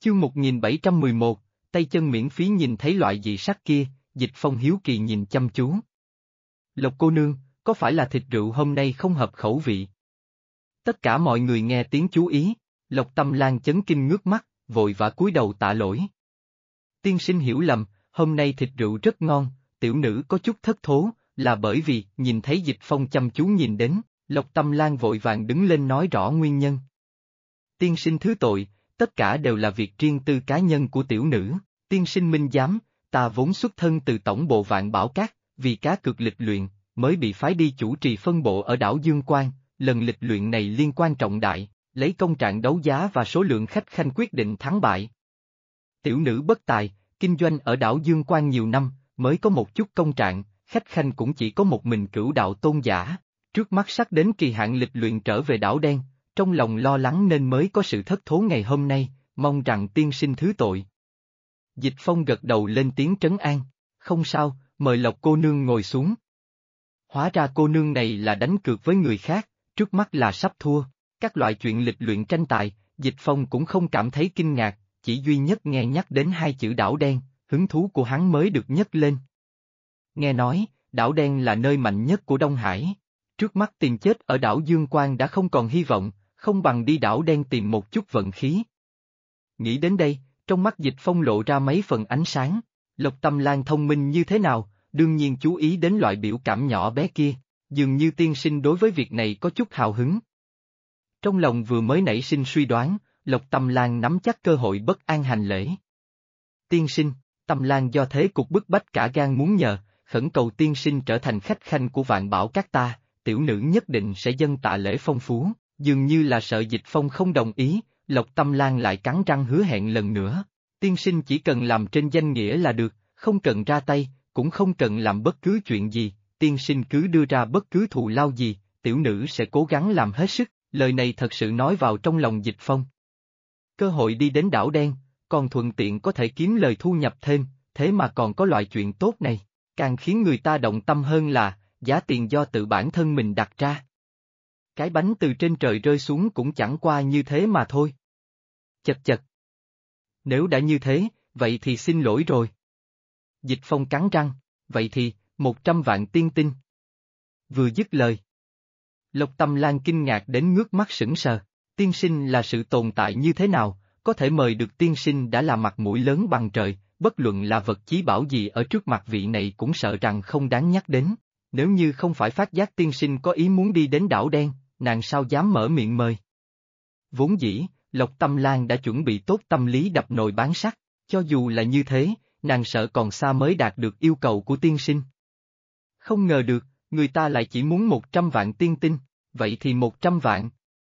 Chương 1711, tay chân miễn phí. Nhìn thấy loại dị sắc kia, Dịch Phong hiếu kỳ nhìn chăm chú. Lộc cô nương, có phải là thịt rượu hôm nay không hợp khẩu vị? Tất cả mọi người nghe tiếng chú ý, Lộc Tâm Lan chấn kinh ngước mắt, vội vã cúi đầu tạ lỗi. Tiên sinh hiểu lầm, hôm nay thịt rượu rất ngon, tiểu nữ có chút thất thố, là bởi vì nhìn thấy Dịch Phong chăm chú nhìn đến, Lộc Tâm Lan vội vàng đứng lên nói rõ nguyên nhân. Tiên sinh thứ tội, tất cả đều là việc riêng tư cá nhân của tiểu nữ, tiên sinh minh giám, ta vốn xuất thân từ tổng bộ Vạn Bảo Các, vì cá cược lịch luyện, mới bị phái đi chủ trì phân bộ ở đảo Dương Quang, lần lịch luyện này liên quan trọng đại, lấy công trạng đấu giá và số lượng khách khanh quyết định thắng bại. Tiểu nữ bất tài, kinh doanh ở đảo Dương Quang nhiều năm, mới có một chút công trạng, khách khanh cũng chỉ có một mình Cửu Đạo tôn giả, trước mắt sắp đến kỳ hạn lịch luyện trở về đảo đen, trong lòng lo lắng nên mới có sự thất thố ngày hôm nay, mong rằng tiên sinh thứ tội. Dịch Phong gật đầu lên tiếng trấn an, không sao, mời Lộc cô nương ngồi xuống. Hóa ra cô nương này là đánh cược với người khác, trước mắt là sắp thua, các loại chuyện lịch luyện tranh tài, Dịch Phong cũng không cảm thấy kinh ngạc, chỉ duy nhất nghe nhắc đến hai chữ đảo đen, hứng thú của hắn mới được nhấc lên. Nghe nói, đảo đen là nơi mạnh nhất của Đông Hải, trước mắt tìm chết ở đảo Dương Quang đã không còn hy vọng, không bằng đi đảo đen tìm một chút vận khí. Nghĩ đến đây, trong mắt Dịch Phong lộ ra mấy phần ánh sáng, Lộc Tâm Lan thông minh như thế nào, đương nhiên chú ý đến loại biểu cảm nhỏ bé kia, dường như tiên sinh đối với việc này có chút hào hứng. Trong lòng vừa mới nảy sinh suy đoán, Lộc Tâm Lan nắm chắc cơ hội bất an hành lễ. Tiên sinh, Tâm Lan do thế cục bức bách cả gan muốn nhờ, khẩn cầu tiên sinh trở thành khách khanh của Vạn Bảo Các ta, tiểu nữ nhất định sẽ dâng tạ lễ phong phú, dường như là sợ Dịch Phong không đồng ý, Lộc Tâm Lan lại cắn răng hứa hẹn lần nữa, tiên sinh chỉ cần làm trên danh nghĩa là được, không cần ra tay, cũng không cần làm bất cứ chuyện gì, tiên sinh cứ đưa ra bất cứ thù lao gì, tiểu nữ sẽ cố gắng làm hết sức, lời này thật sự nói vào trong lòng Dịch Phong. Cơ hội đi đến đảo đen, còn thuận tiện có thể kiếm lời thu nhập thêm, thế mà còn có loại chuyện tốt này, càng khiến người ta động tâm hơn là, giá tiền do tự bản thân mình đặt ra. Cái bánh từ trên trời rơi xuống cũng chẳng qua như thế mà thôi. Chật chật. Nếu đã như thế, vậy thì xin lỗi rồi. Dịch Phong cắn răng, vậy thì, 100 vạn tiên tinh. Vừa dứt lời. Lộc Tâm Lan kinh ngạc đến ngước mắt sững sờ, tiên sinh là sự tồn tại như thế nào, có thể mời được tiên sinh đã là mặt mũi lớn bằng trời, bất luận là vật chí bảo gì ở trước mặt vị này cũng sợ rằng không đáng nhắc đến, nếu như không phải phát giác tiên sinh có ý muốn đi đến đảo đen, nàng sao dám mở miệng mời. Vốn dĩ, Lộc Tâm Lan đã chuẩn bị tốt tâm lý đập nồi bán sắt, cho dù là như thế, nàng sợ còn xa mới đạt được yêu cầu của tiên sinh. Không ngờ được, người ta lại chỉ muốn 100 vạn tiên tinh, vậy thì 100 vạn.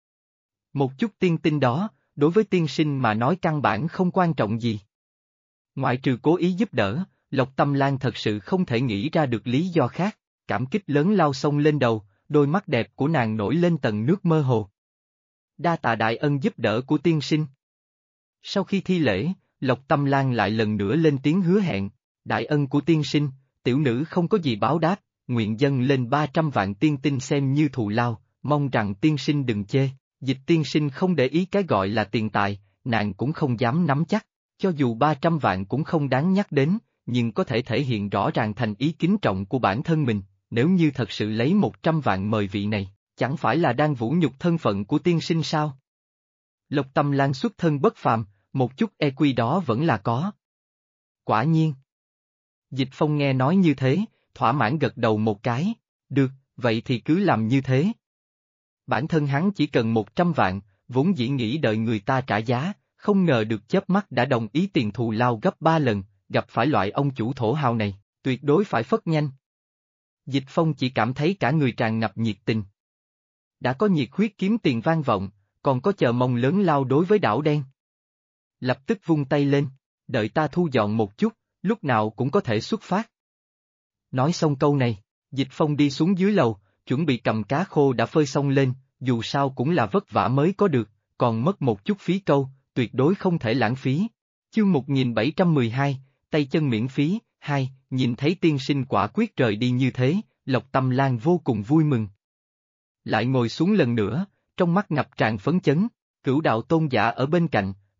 Một chút tiên tinh đó, đối với tiên sinh mà nói căn bản không quan trọng gì. Ngoại trừ cố ý giúp đỡ, Lộc Tâm Lan thật sự không thể nghĩ ra được lý do khác, cảm kích lớn lao sông lên đầu, đôi mắt đẹp của nàng nổi lên tầng nước mơ hồ. Đa tạ đại ân giúp đỡ của tiên sinh. Sau khi thi lễ, Lộc Tâm Lan lại lần nữa lên tiếng hứa hẹn, đại ân của tiên sinh, tiểu nữ không có gì báo đáp, nguyện dâng lên 300 vạn tiên tinh xem như thù lao, mong rằng tiên sinh đừng chê, Dịch tiên sinh không để ý cái gọi là tiền tài, nàng cũng không dám nắm chắc, cho dù 300 vạn cũng không đáng nhắc đến, nhưng có thể thể hiện rõ ràng thành ý kính trọng của bản thân mình, nếu như thật sự lấy 100 vạn mời vị này, chẳng phải là đang vũ nhục thân phận của tiên sinh sao? Lộc Tâm Lan xuất thân bất phàm, một chút EQ đó vẫn là có. Quả nhiên. Dịch Phong nghe nói như thế, thỏa mãn gật đầu một cái, được, vậy thì cứ làm như thế. Bản thân hắn chỉ cần 100 vạn, vốn dĩ nghĩ đợi người ta trả giá, không ngờ được chớp mắt đã đồng ý tiền thù lao gấp 3 lần, gặp phải loại ông chủ thổ hào này, tuyệt đối phải phất nhanh. Dịch Phong chỉ cảm thấy cả người tràn ngập nhiệt tình. Đã có nhiệt huyết kiếm tiền vang vọng, còn có chờ mong lớn lao đối với đảo đen. Lập tức vung tay lên, đợi ta thu dọn một chút, lúc nào cũng có thể xuất phát. Nói xong câu này, Dịch Phong đi xuống dưới lầu, chuẩn bị cầm cá khô đã phơi xong lên, dù sao cũng là vất vả mới có được, còn mất một chút phí câu, tuyệt đối không thể lãng phí. Chương 1712, tay chân miễn phí, 2, nhìn thấy tiên sinh quả quyết rời đi như thế, Lộc Tâm Lan vô cùng vui mừng. Lại ngồi xuống lần nữa, trong mắt ngập tràn phấn chấn, Cửu Đạo tôn giả ở bên cạnh,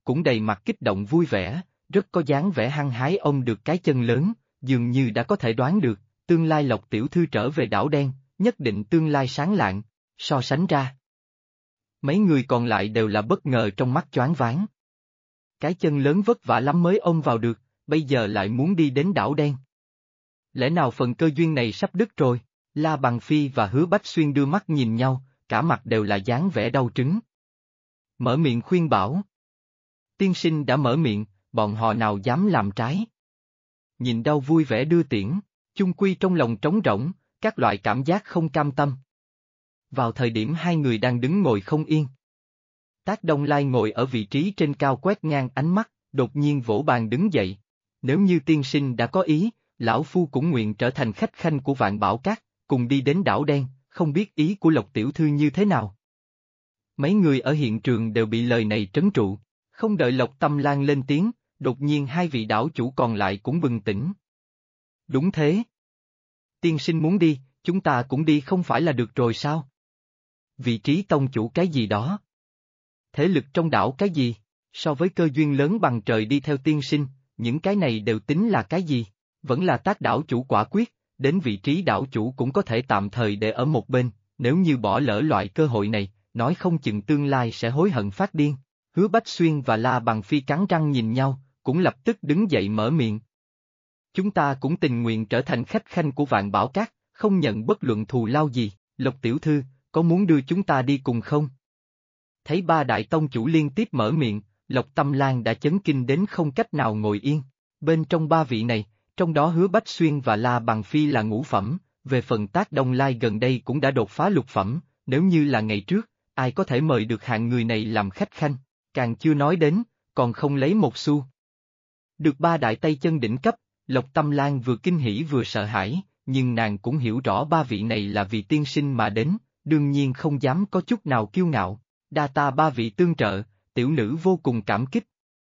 cũng đầy mặt kích động vui vẻ, rất có dáng vẻ hăng hái. Ông được cái chân lớn, dường như đã có thể đoán được, tương lai Lộc tiểu thư trở về đảo đen, nhất định tương lai sáng lạng. So sánh ra, mấy người còn lại đều là bất ngờ trong mắt choáng váng. Cái chân lớn vất vả lắm mới ôm vào được, bây giờ lại muốn đi đến đảo đen. Lẽ nào phần cơ duyên này sắp đứt rồi? La Bằng Phi và Hứa Bách Xuyên đưa mắt nhìn nhau, cả mặt đều là dáng vẻ đau trứng. Mở miệng khuyên bảo. Tiên sinh đã mở miệng, bọn họ nào dám làm trái. Nhìn đau vui vẻ đưa tiễn, chung quy trong lòng trống rỗng, các loại cảm giác không cam tâm. Vào thời điểm hai người đang đứng ngồi không yên. Tác Đông Lai ngồi ở vị trí trên cao quét ngang ánh mắt, đột nhiên vỗ bàn đứng dậy. Nếu như tiên sinh đã có ý, lão phu cũng nguyện trở thành khách khanh của Vạn Bảo Các, cùng đi đến đảo đen, không biết ý của Lộc tiểu thư như thế nào. Mấy người ở hiện trường đều bị lời này trấn trụ, không đợi Lộc Tâm Lan lên tiếng, đột nhiên hai vị đảo chủ còn lại cũng bừng tỉnh. Đúng thế. Tiên sinh muốn đi, chúng ta cũng đi không phải là được rồi sao? Vị trí tông chủ cái gì đó? Thế lực trong đảo cái gì? So với cơ duyên lớn bằng trời đi theo tiên sinh, những cái này đều tính là cái gì? Vẫn là Tác đảo chủ quả quyết, đến vị trí đảo chủ cũng có thể tạm thời để ở một bên, nếu như bỏ lỡ loại cơ hội này, nói không chừng tương lai sẽ hối hận phát điên. Hứa Bách Xuyên và La Bằng Phi cắn răng nhìn nhau, cũng lập tức đứng dậy mở miệng. Chúng ta cũng tình nguyện trở thành khách khanh của Vạn Bảo Các, không nhận bất luận thù lao gì. Lộc tiểu thư, có muốn đưa chúng ta đi cùng không? Thấy ba đại tông chủ liên tiếp mở miệng, Lộc Tâm Lan đã chấn kinh đến không cách nào ngồi yên. Bên trong ba vị này, trong đó Hứa Bách Xuyên và La Bằng Phi là ngũ phẩm, về phần Tác Đông Lai gần đây cũng đã đột phá lục phẩm, nếu như là ngày trước, ai có thể mời được hạng người này làm khách khanh, càng chưa nói đến, còn không lấy một xu. Được ba đại tay chân đỉnh cấp, Lộc Tâm Lan vừa kinh hỉ vừa sợ hãi, nhưng nàng cũng hiểu rõ ba vị này là vì tiên sinh mà đến, đương nhiên không dám có chút nào kiêu ngạo. Đa ta ba vị tương trợ, tiểu nữ vô cùng cảm kích.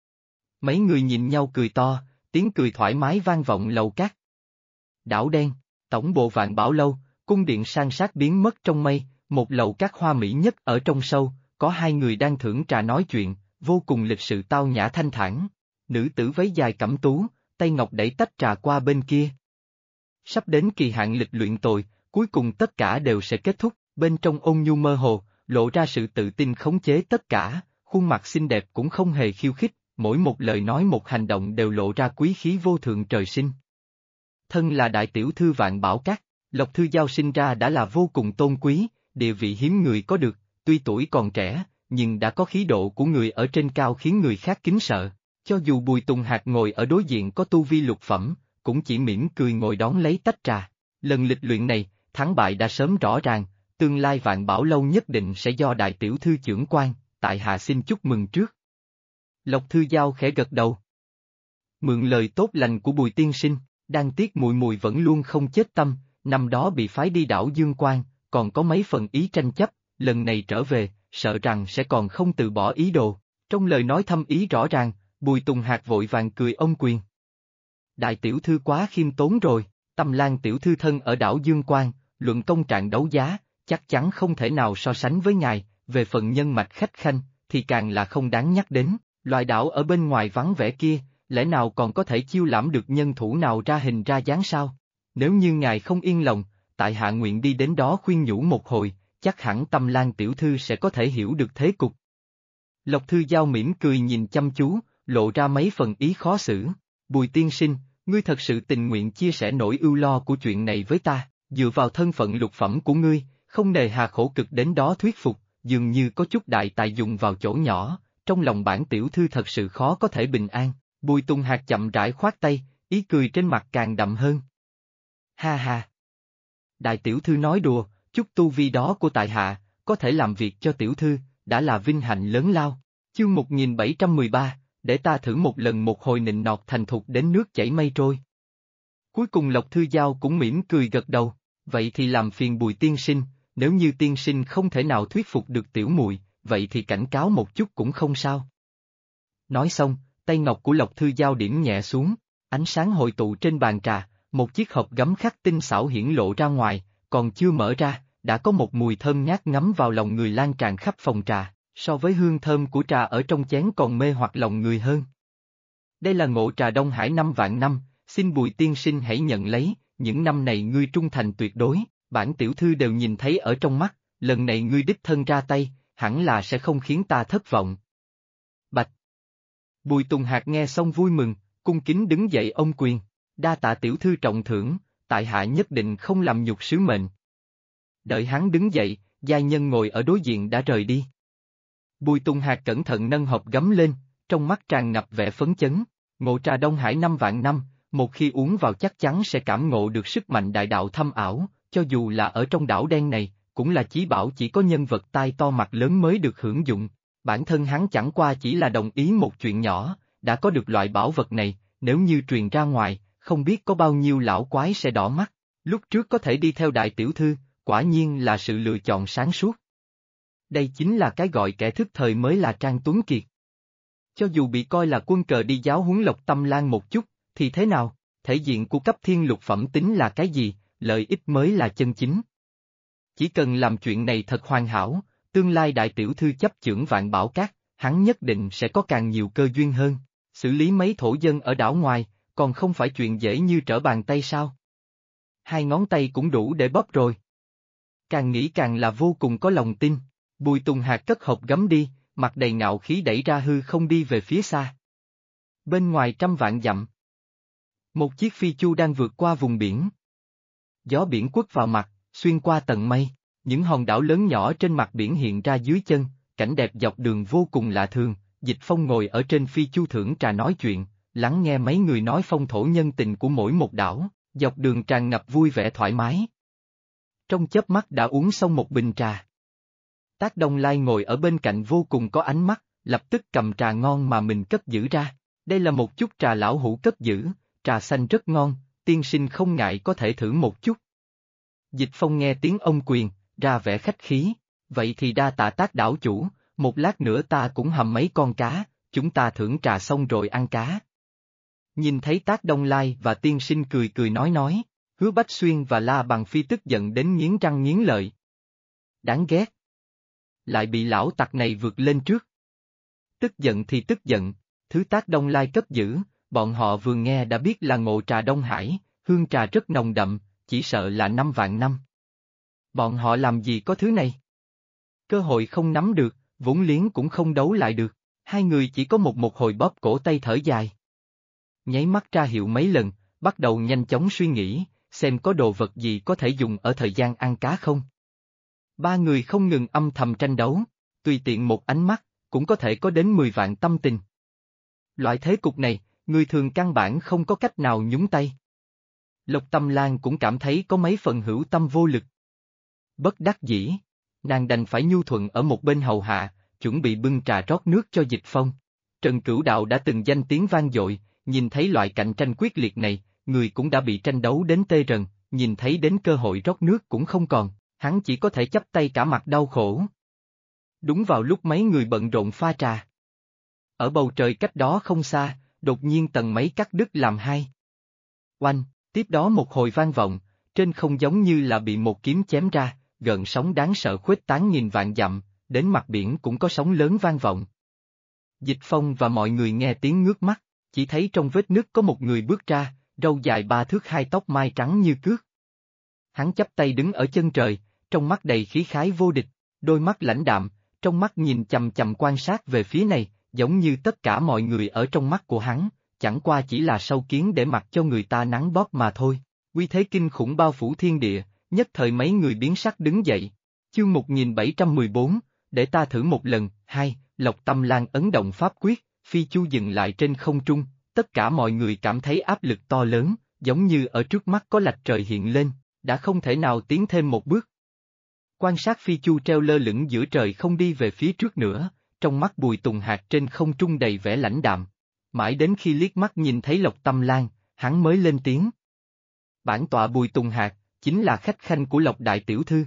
Mấy người nhìn nhau cười to, tiếng cười thoải mái vang vọng lầu các. Đảo đen, tổng bộ Vạn Bảo lâu, cung điện san sát biến mất trong mây, một lầu các hoa mỹ nhất ở trong sâu, có hai người đang thưởng trà nói chuyện, vô cùng lịch sự tao nhã thanh thản. Nữ tử váy dài cẩm tú, tay ngọc đẩy tách trà qua bên kia. Sắp đến kỳ hạn lịch luyện tồi, cuối cùng tất cả đều sẽ kết thúc, bên trong ôn nhu mơ hồ, lộ ra sự tự tin khống chế tất cả, khuôn mặt xinh đẹp cũng không hề khiêu khích, mỗi một lời nói một hành động đều lộ ra quý khí vô thượng trời sinh. Thân là đại tiểu thư Vạn Bảo Các, Lộc Thư Giao sinh ra đã là vô cùng tôn quý, địa vị hiếm người có được, tuy tuổi còn trẻ, nhưng đã có khí độ của người ở trên cao khiến người khác kính sợ. Cho dù Bùi Tùng Hạc ngồi ở đối diện có tu vi lục phẩm, cũng chỉ mỉm cười ngồi đón lấy tách trà. Lần lịch luyện này, thắng bại đã sớm rõ ràng, tương lai Vạn Bảo lâu nhất định sẽ do đại tiểu thư chưởng quan, tại hạ xin chúc mừng trước. Lộc Thư Giao khẽ gật đầu. Mượn lời tốt lành của Bùi tiên sinh, đang tiếc muội muội vẫn luôn không chết tâm, năm đó bị phái đi đảo Dương Quan, còn có mấy phần ý tranh chấp, lần này trở về, sợ rằng sẽ còn không từ bỏ ý đồ. Trong lời nói thâm ý rõ ràng, Bùi Tùng Hạc vội vàng cười ôm quyền. Đại tiểu thư quá khiêm tốn rồi, Tâm Lan tiểu thư thân ở đảo Dương Quan, luận công trạng đấu giá, chắc chắn không thể nào so sánh với ngài, về phần nhân mạch khách khanh, thì càng là không đáng nhắc đến, loại đảo ở bên ngoài vắng vẻ kia, lẽ nào còn có thể chiêu lãm được nhân thủ nào ra hình ra dáng sao? Nếu như ngài không yên lòng, tại hạ nguyện đi đến đó khuyên nhủ một hồi, chắc hẳn Tâm Lan tiểu thư sẽ có thể hiểu được thế cục. Lộc Thư Giao mỉm cười nhìn chăm chú, lộ ra mấy phần ý khó xử. Bùi tiên sinh, ngươi thật sự tình nguyện chia sẻ nỗi ưu lo của chuyện này với ta, dựa vào thân phận lục phẩm của ngươi, không nề hà khổ cực đến đó thuyết phục, dường như có chút đại tài dùng vào chỗ nhỏ, trong lòng bản tiểu thư thật sự khó có thể bình an. Bùi Tùng Hạc chậm rãi khoát tay, ý cười trên mặt càng đậm hơn. Ha ha! Đại tiểu thư nói đùa, chút tu vi đó của tại hạ, có thể làm việc cho tiểu thư, đã là vinh hạnh lớn lao. Chương 1713, để ta thử một lần một hồi nịnh nọt thành thục đến nước chảy mây trôi. Cuối cùng Lộc Thư Giao cũng mỉm cười gật đầu, vậy thì làm phiền Bùi tiên sinh, nếu như tiên sinh không thể nào thuyết phục được tiểu muội, vậy thì cảnh cáo một chút cũng không sao. Nói xong, tay ngọc của Lộc Thư Giao điểm nhẹ xuống, ánh sáng hội tụ trên bàn trà, một chiếc hộp gấm khắc tinh xảo hiển lộ ra ngoài, còn chưa mở ra, đã có một mùi thơm ngát ngấm vào lòng người lan tràn khắp phòng trà. So với hương thơm của trà ở trong chén còn mê hoặc lòng người hơn. Đây là ngộ trà Đông Hải 5 vạn năm, xin Bùi tiên sinh hãy nhận lấy, những năm này ngươi trung thành tuyệt đối, bản tiểu thư đều nhìn thấy ở trong mắt, lần này ngươi đích thân ra tay, hẳn là sẽ không khiến ta thất vọng. Bạch. Bùi Tùng Hạc nghe xong vui mừng, cung kính đứng dậy ôm quyền, đa tạ tiểu thư trọng thưởng, tại hạ nhất định không làm nhục sứ mệnh. Đợi hắn đứng dậy, giai nhân ngồi ở đối diện đã rời đi. Bùi Tùng Hạc cẩn thận nâng hộp gấm lên, trong mắt tràn ngập vẻ phấn chấn, ngộ trà Đông Hải 5 vạn năm, một khi uống vào chắc chắn sẽ cảm ngộ được sức mạnh đại đạo thâm ảo, cho dù là ở trong đảo đen này, cũng là chí bảo chỉ có nhân vật tai to mặt lớn mới được hưởng dụng. Bản thân hắn chẳng qua chỉ là đồng ý một chuyện nhỏ, đã có được loại bảo vật này, nếu như truyền ra ngoài, không biết có bao nhiêu lão quái sẽ đỏ mắt. Lúc trước có thể đi theo đại tiểu thư, quả nhiên là sự lựa chọn sáng suốt. Đây chính là cái gọi kẻ thức thời mới là Trang Tuấn Kiệt. Cho dù bị coi là quân cờ đi giáo huấn Lộc Tâm Lan một chút, thì thế nào, thể diện của cấp thiên lục phẩm tính là cái gì, lợi ích mới là chân chính. Chỉ cần làm chuyện này thật hoàn hảo, tương lai đại tiểu thư chấp chưởng Vạn Bảo Các, hắn nhất định sẽ có càng nhiều cơ duyên hơn. Xử lý mấy thổ dân ở đảo ngoài, còn không phải chuyện dễ như trở bàn tay sao? 2 ngón tay cũng đủ để bóp rồi. Càng nghĩ càng là vô cùng có lòng tin. Bùi Tùng Hạc cất hộp gấm đi, mặt đầy ngạo khí đẩy ra hư không đi về phía xa. Bên ngoài 100 vạn dặm, một chiếc phi chu đang vượt qua vùng biển. Gió biển quất vào mặt, xuyên qua tầng mây, những hòn đảo lớn nhỏ trên mặt biển hiện ra dưới chân, cảnh đẹp dọc đường vô cùng lạ thường. Dịch Phong ngồi ở trên phi chu thưởng trà nói chuyện, lắng nghe mấy người nói phong thổ nhân tình của mỗi một đảo, dọc đường tràn ngập vui vẻ thoải mái. Trong chớp mắt đã uống xong một bình trà. Tác Đông Lai ngồi ở bên cạnh vô cùng có ánh mắt, lập tức cầm trà ngon mà mình cất giữ ra. Đây là một chút trà lão hủ cất giữ, trà xanh rất ngon, tiên sinh không ngại có thể thử một chút. Dịch Phong nghe tiếng ông quyền, ra vẻ khách khí, vậy thì đa tạ Tác đảo chủ, một lát nữa ta cũng hầm mấy con cá, chúng ta thưởng trà xong rồi ăn cá. Nhìn thấy Tác Đông Lai và tiên sinh cười cười nói, Hứa Bách Xuyên và La Bằng Phi tức giận đến nghiến răng nghiến lợi. Đáng ghét. Lại bị lão tặc này vượt lên trước. Tức giận thì tức giận, thứ Tác Đông Lai cất giữ, bọn họ vừa nghe đã biết là ngộ trà Đông Hải, hương trà rất nồng đậm, chỉ sợ là 5 vạn năm. Bọn họ làm gì có thứ này? Cơ hội không nắm được, vốn liếng cũng không đấu lại được, hai người chỉ có một hồi bóp cổ tay thở dài. Nháy mắt ra hiệu mấy lần, bắt đầu nhanh chóng suy nghĩ, xem có đồ vật gì có thể dùng ở thời gian ăn cá không. Ba người không ngừng âm thầm tranh đấu, tùy tiện một ánh mắt, cũng có thể có đến 10 vạn tâm tình. Loại thế cục này, người thường căn bản không có cách nào nhúng tay. Lộc Tâm Lan cũng cảm thấy có mấy phần hữu tâm vô lực. Bất đắc dĩ, nàng đành phải nhu thuận ở một bên hầu hạ, chuẩn bị bưng trà rót nước cho Dịch Phong. Trần Cửu Đạo đã từng danh tiếng vang dội, nhìn thấy loại cạnh tranh quyết liệt này, người cũng đã bị tranh đấu đến tê rần, nhìn thấy đến cơ hội rót nước cũng không còn, hắn chỉ có thể chắp tay cả mặt đau khổ. Đúng vào lúc mấy người bận rộn pha trà. Ở bầu trời cách đó không xa, đột nhiên tầng mây cắt đứt làm hai. Oanh, tiếp đó một hồi vang vọng, trên không giống như là bị một kiếm chém ra, gợn sóng đáng sợ khuếch tán nghìn vạn dặm, đến mặt biển cũng có sóng lớn vang vọng. Dịch Phong và mọi người nghe tiếng ngước mắt, chỉ thấy trong vết nứt có một người bước ra, râu dài 3 thước 2 tóc mai trắng như cước. Hắn chắp tay đứng ở chân trời, trong mắt đầy khí khái vô địch, đôi mắt lãnh đạm, trong mắt nhìn chằm chằm quan sát về phía này, giống như tất cả mọi người ở trong mắt của hắn, chẳng qua chỉ là sâu kiến để mặc cho người ta nắng bóp mà thôi. Uy thế kinh khủng bao phủ thiên địa, nhất thời mấy người biến sắc đứng dậy. Chương 1714, để ta thử một lần. 2, Lộc Tâm Lan ấn động pháp quyết, phi chu dừng lại trên không trung, tất cả mọi người cảm thấy áp lực to lớn, giống như ở trước mắt có lạch trời hiện lên, đã không thể nào tiến thêm một bước. Quan sát phi chu treo lơ lửng giữa trời không đi về phía trước nữa, trong mắt Bùi Tùng Hạc trên không trung đầy vẻ lãnh đạm. Mãi đến khi liếc mắt nhìn thấy Lộc Tâm Lan, hắn mới lên tiếng. Bản tọa Bùi Tùng Hạc, chính là khách khanh của Lộc Đại Tiểu Thư.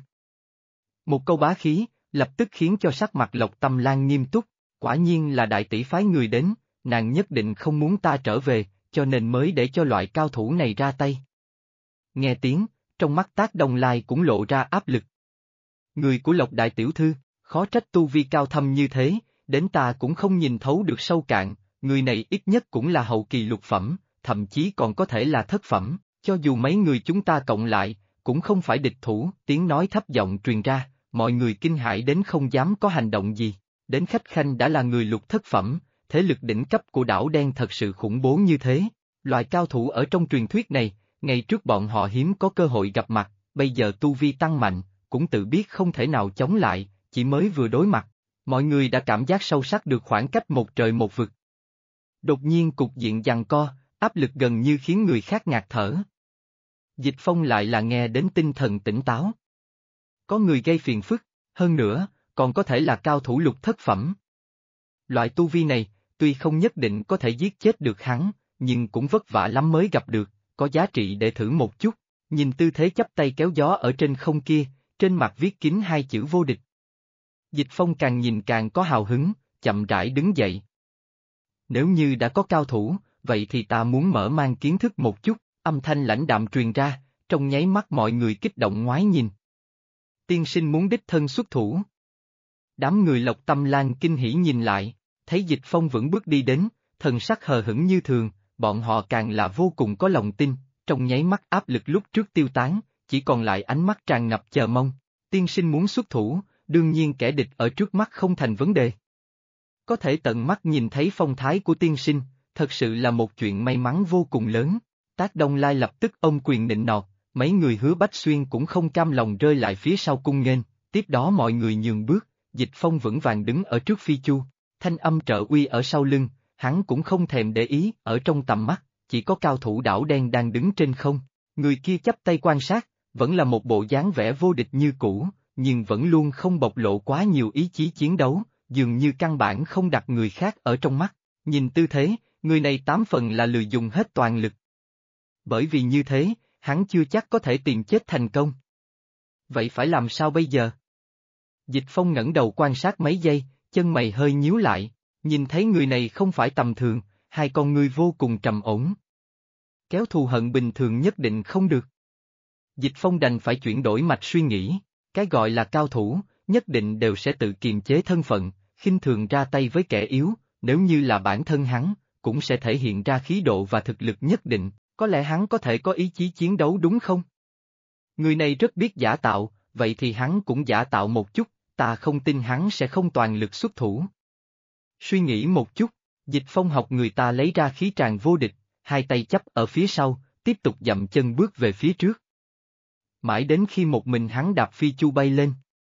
Một câu bá khí, lập tức khiến cho sắc mặt Lộc Tâm Lan nghiêm túc, quả nhiên là đại tỷ phái người đến, nàng nhất định không muốn ta trở về, cho nên mới để cho loại cao thủ này ra tay. Nghe tiếng, trong mắt Tác Đông Lai cũng lộ ra áp lực. Người của Lộc Đại Tiểu Thư, Khó trách tu vi cao thâm như thế, đến ta cũng không nhìn thấu được sâu cạn, người này ít nhất cũng là hậu kỳ lục phẩm, thậm chí còn có thể là thất phẩm, cho dù mấy người chúng ta cộng lại, cũng không phải địch thủ, tiếng nói thấp giọng truyền ra, mọi người kinh hãi đến không dám có hành động gì, đến khách khanh đã là người lục thất phẩm, thế lực đỉnh cấp của đảo đen thật sự khủng bố như thế, loại cao thủ ở trong truyền thuyết này, ngày trước bọn họ hiếm có cơ hội gặp mặt, bây giờ tu vi tăng mạnh, cũng tự biết không thể nào chống lại, chỉ mới vừa đối mặt, mọi người đã cảm giác sâu sắc được khoảng cách một trời một vực. Đột nhiên cục diện giằng co, áp lực gần như khiến người khác ngạt thở. Dịch Phong lại là nghe đến tinh thần tỉnh táo. Có người gây phiền phức, hơn nữa, còn có thể là cao thủ lục thất phẩm. Loại tu vi này, tuy không nhất định có thể giết chết được hắn, nhưng cũng vất vả lắm mới gặp được, có giá trị để thử một chút. Nhìn tư thế chắp tay kéo gió ở trên không kia, trên mặt viết kín hai chữ vô địch. Dịch Phong càng nhìn càng có hào hứng, chậm rãi đứng dậy. Nếu như đã có cao thủ, vậy thì ta muốn mở mang kiến thức một chút, âm thanh lãnh đạm truyền ra, trong nháy mắt mọi người kích động ngoái nhìn. Tiên sinh muốn đích thân xuất thủ. Đám người Lộc Tâm Lan kinh hỉ nhìn lại, thấy Dịch Phong vững bước đi đến, thần sắc hờ hững như thường, bọn họ càng là vô cùng có lòng tin, trong nháy mắt áp lực lúc trước tiêu tán, chỉ còn lại ánh mắt tràn ngập chờ mong. Tiên sinh muốn xuất thủ, đương nhiên kẻ địch ở trước mắt không thành vấn đề. Có thể tận mắt nhìn thấy phong thái của tiên sinh, thật sự là một chuyện may mắn vô cùng lớn. Tác Đông Lai lập tức ôm quyền nịnh nọt, mấy người Hứa Bách Xuyên cũng không cam lòng rơi lại phía sau cung nghênh, tiếp đó mọi người nhường bước, Dịch Phong vững vàng đứng ở trước phi chu, thanh âm trợ uy ở sau lưng, hắn cũng không thèm để ý, ở trong tầm mắt, chỉ có cao thủ đảo đen đang đứng trên không, người kia chắp tay quan sát, vẫn là một bộ dáng vẻ vô địch như cũ, nhưng vẫn luôn không bộc lộ quá nhiều ý chí chiến đấu, dường như căn bản không đặt người khác ở trong mắt, nhìn tư thế, người này 8 phần là lười dùng hết toàn lực. Bởi vì như thế, hắn chưa chắc có thể tìm chết thành công. Vậy phải làm sao bây giờ? Dịch Phong ngẩng đầu quan sát mấy giây, chân mày hơi nhíu lại, nhìn thấy người này không phải tầm thường, hai con ngươi vô cùng trầm ổn. Kéo thù hận bình thường nhất định không được. Dịch Phong đành phải chuyển đổi mạch suy nghĩ, cái gọi là cao thủ, nhất định đều sẽ tự kiềm chế thân phận, khinh thường ra tay với kẻ yếu, nếu như là bản thân hắn, cũng sẽ thể hiện ra khí độ và thực lực nhất định, có lẽ hắn có thể có ý chí chiến đấu đúng không? Người này rất biết giả tạo, vậy thì hắn cũng giả tạo một chút, ta không tin hắn sẽ không toàn lực xuất thủ. Suy nghĩ một chút, Dịch Phong học người ta lấy ra khí tràng vô địch, hai tay chắp ở phía sau, tiếp tục dậm chân bước về phía trước. Mãi đến khi một mình hắn đạp phi chu bay lên.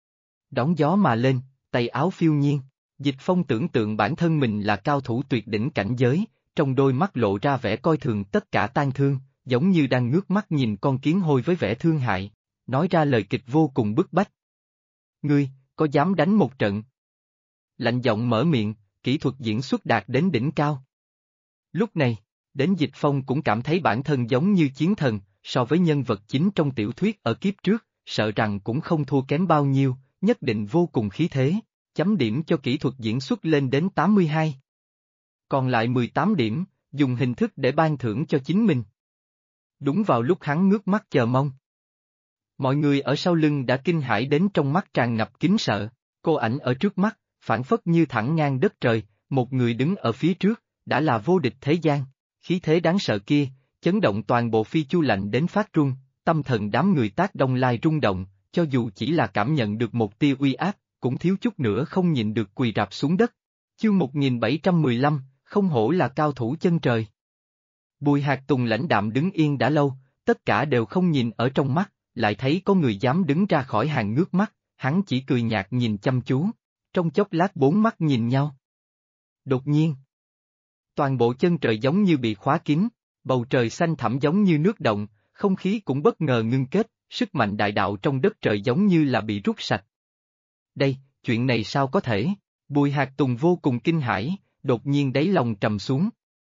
Đón gió mà lên, tay áo phiêu nhiên, Dịch Phong tưởng tượng bản thân mình là cao thủ tuyệt đỉnh cảnh giới, trong đôi mắt lộ ra vẻ coi thường tất cả tan thương, giống như đang ngước mắt nhìn con kiến hôi với vẻ thương hại, nói ra lời kịch vô cùng bức bách. Ngươi, có dám đánh một trận? Lạnh giọng mở miệng, kỹ thuật diễn xuất đạt đến đỉnh cao. Lúc này, đến Dịch Phong cũng cảm thấy bản thân giống như chiến thần, so với nhân vật chính trong tiểu thuyết ở kiếp trước, sợ rằng cũng không thua kém bao nhiêu, nhất định vô cùng khí thế, chấm điểm cho kỹ thuật diễn xuất lên đến 82. Còn lại 18 điểm, dùng hình thức để ban thưởng cho chính mình. Đúng vào lúc hắn ngước mắt chờ mong. Mọi người ở sau lưng đã kinh hãi đến trong mắt tràn ngập kính sợ, cô ảnh ở trước mắt, phản phất như thẳng ngang đất trời, một người đứng ở phía trước, đã là vô địch thế gian, khí thế đáng sợ kia, chấn động toàn bộ phi chu lạnh đến phát run, tâm thần đám người Tác Đông Lai rung động, cho dù chỉ là cảm nhận được một tia uy áp, cũng thiếu chút nữa không nhịn được quỳ rạp xuống đất. Chương 1715, không hổ là cao thủ chân trời. Bùi Hạc Tùng lãnh đạm đứng yên đã lâu, tất cả đều không nhìn ở trong mắt, lại thấy có người dám đứng ra khỏi hàng ngước mắt, hắn chỉ cười nhạt nhìn chăm chú, trong chốc lát bốn mắt nhìn nhau. Đột nhiên, toàn bộ chân trời giống như bị khóa kín, bầu trời xanh thẳm giống như nước động, không khí cũng bất ngờ ngưng kết, sức mạnh đại đạo trong đất trời giống như là bị rút sạch. Đây, chuyện này sao có thể? Bùi Hạc Tùng vô cùng kinh hãi, đột nhiên đáy lòng trầm xuống.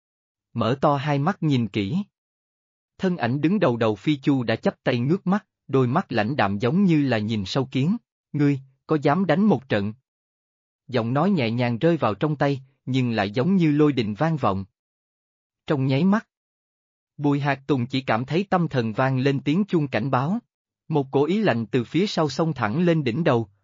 Mở to hai mắt nhìn kỹ. Thân ảnh đứng đầu đầu phi chu đã chắp tay ngước mắt, đôi mắt lãnh đạm giống như là nhìn sâu kiến. Ngươi, có dám đánh một trận? Giọng nói nhẹ nhàng rơi vào trong tay, nhưng lại giống như lôi đình vang vọng. Trong nháy mắt, Bùi Hạc Tùng chỉ cảm thấy tâm thần vang lên tiếng chuông cảnh báo. Một cổ ý lạnh từ phía sau xông thẳng lên đỉnh đầu,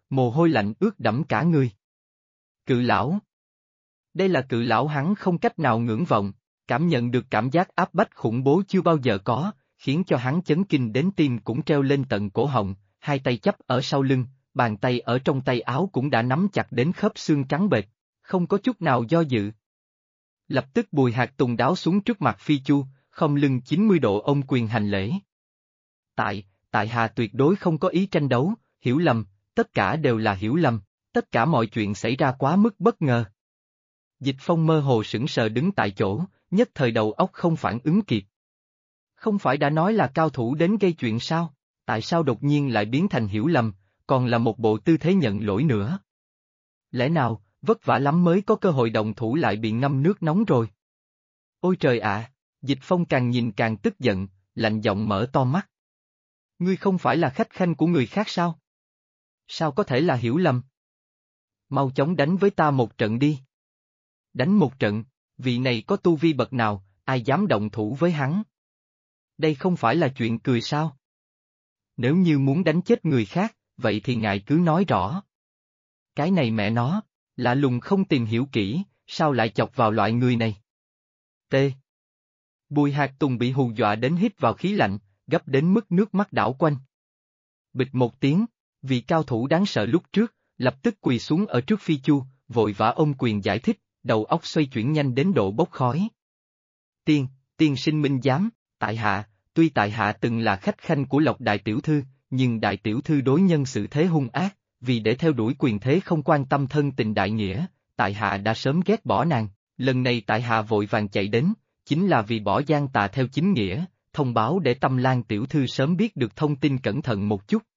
mồ hôi lạnh ướt đẫm cả người. Cự lão. Đây là cự lão hắn không cách nào ngưỡng vọng, cảm nhận được cảm giác áp bách khủng bố chưa bao giờ có, khiến cho hắn chấn kinh đến tim cũng treo lên tận cổ họng, hai tay chắp ở sau lưng, bàn tay ở trong tay áo cũng đã nắm chặt đến khớp xương trắng bệch, không có chút nào do dự. Lập tức Bùi Hạc Tùng đáo xuống trước mặt Phi Chu, không lưng 90 độ ôm quyền hành lễ. Tại hạ tuyệt đối không có ý tranh đấu, hiểu lầm, tất cả đều là hiểu lầm, tất cả mọi chuyện xảy ra quá mức bất ngờ. Dịch Phong mơ hồ sững sờ đứng tại chỗ, nhất thời đầu óc không phản ứng kịp. Không phải đã nói là cao thủ đến gây chuyện sao, tại sao đột nhiên lại biến thành hiểu lầm, còn là một bộ tư thế nhận lỗi nữa? Lẽ nào, vất vả lắm mới có cơ hội động thủ lại bị ngâm nước nóng rồi? Ôi trời ạ! Dịch Phong càng nhìn càng tức giận, lạnh giọng mở to mắt. Ngươi không phải là khách khanh của người khác sao? Sao có thể là hiểu lầm? Mau chóng đánh với ta một trận đi. Đánh một trận, vị này có tu vi bậc nào, ai dám động thủ với hắn? Đây không phải là chuyện cười sao? Nếu như muốn đánh chết người khác, vậy thì ngài cứ nói rõ. Cái này mẹ nó, lạ lùng không tìm hiểu kỹ, sao lại chọc vào loại người này? T. Bùi Hạc Tùng bị hù dọa đến hít vào khí lạnh, gấp đến mức nước mắt đảo quanh. Bịch một tiếng, vị cao thủ đáng sợ lúc trước, lập tức quỳ xuống ở trước Phi Chu, vội vã ôm quyền giải thích, đầu óc xoay chuyển nhanh đến độ bốc khói. Tiên sinh minh giám, tuy tại hạ từng là khách khanh của Lộc đại tiểu thư, nhưng đại tiểu thư đối nhân xử thế hung ác, vì để theo đuổi quyền thế không quan tâm thân tình đại nghĩa, tại hạ đã sớm ghét bỏ nàng, lần này tại hạ vội vàng chạy đến, chính là vì bỏ gian tà theo chính nghĩa, thông báo để Tâm Lan tiểu thư sớm biết được thông tin cẩn thận một chút.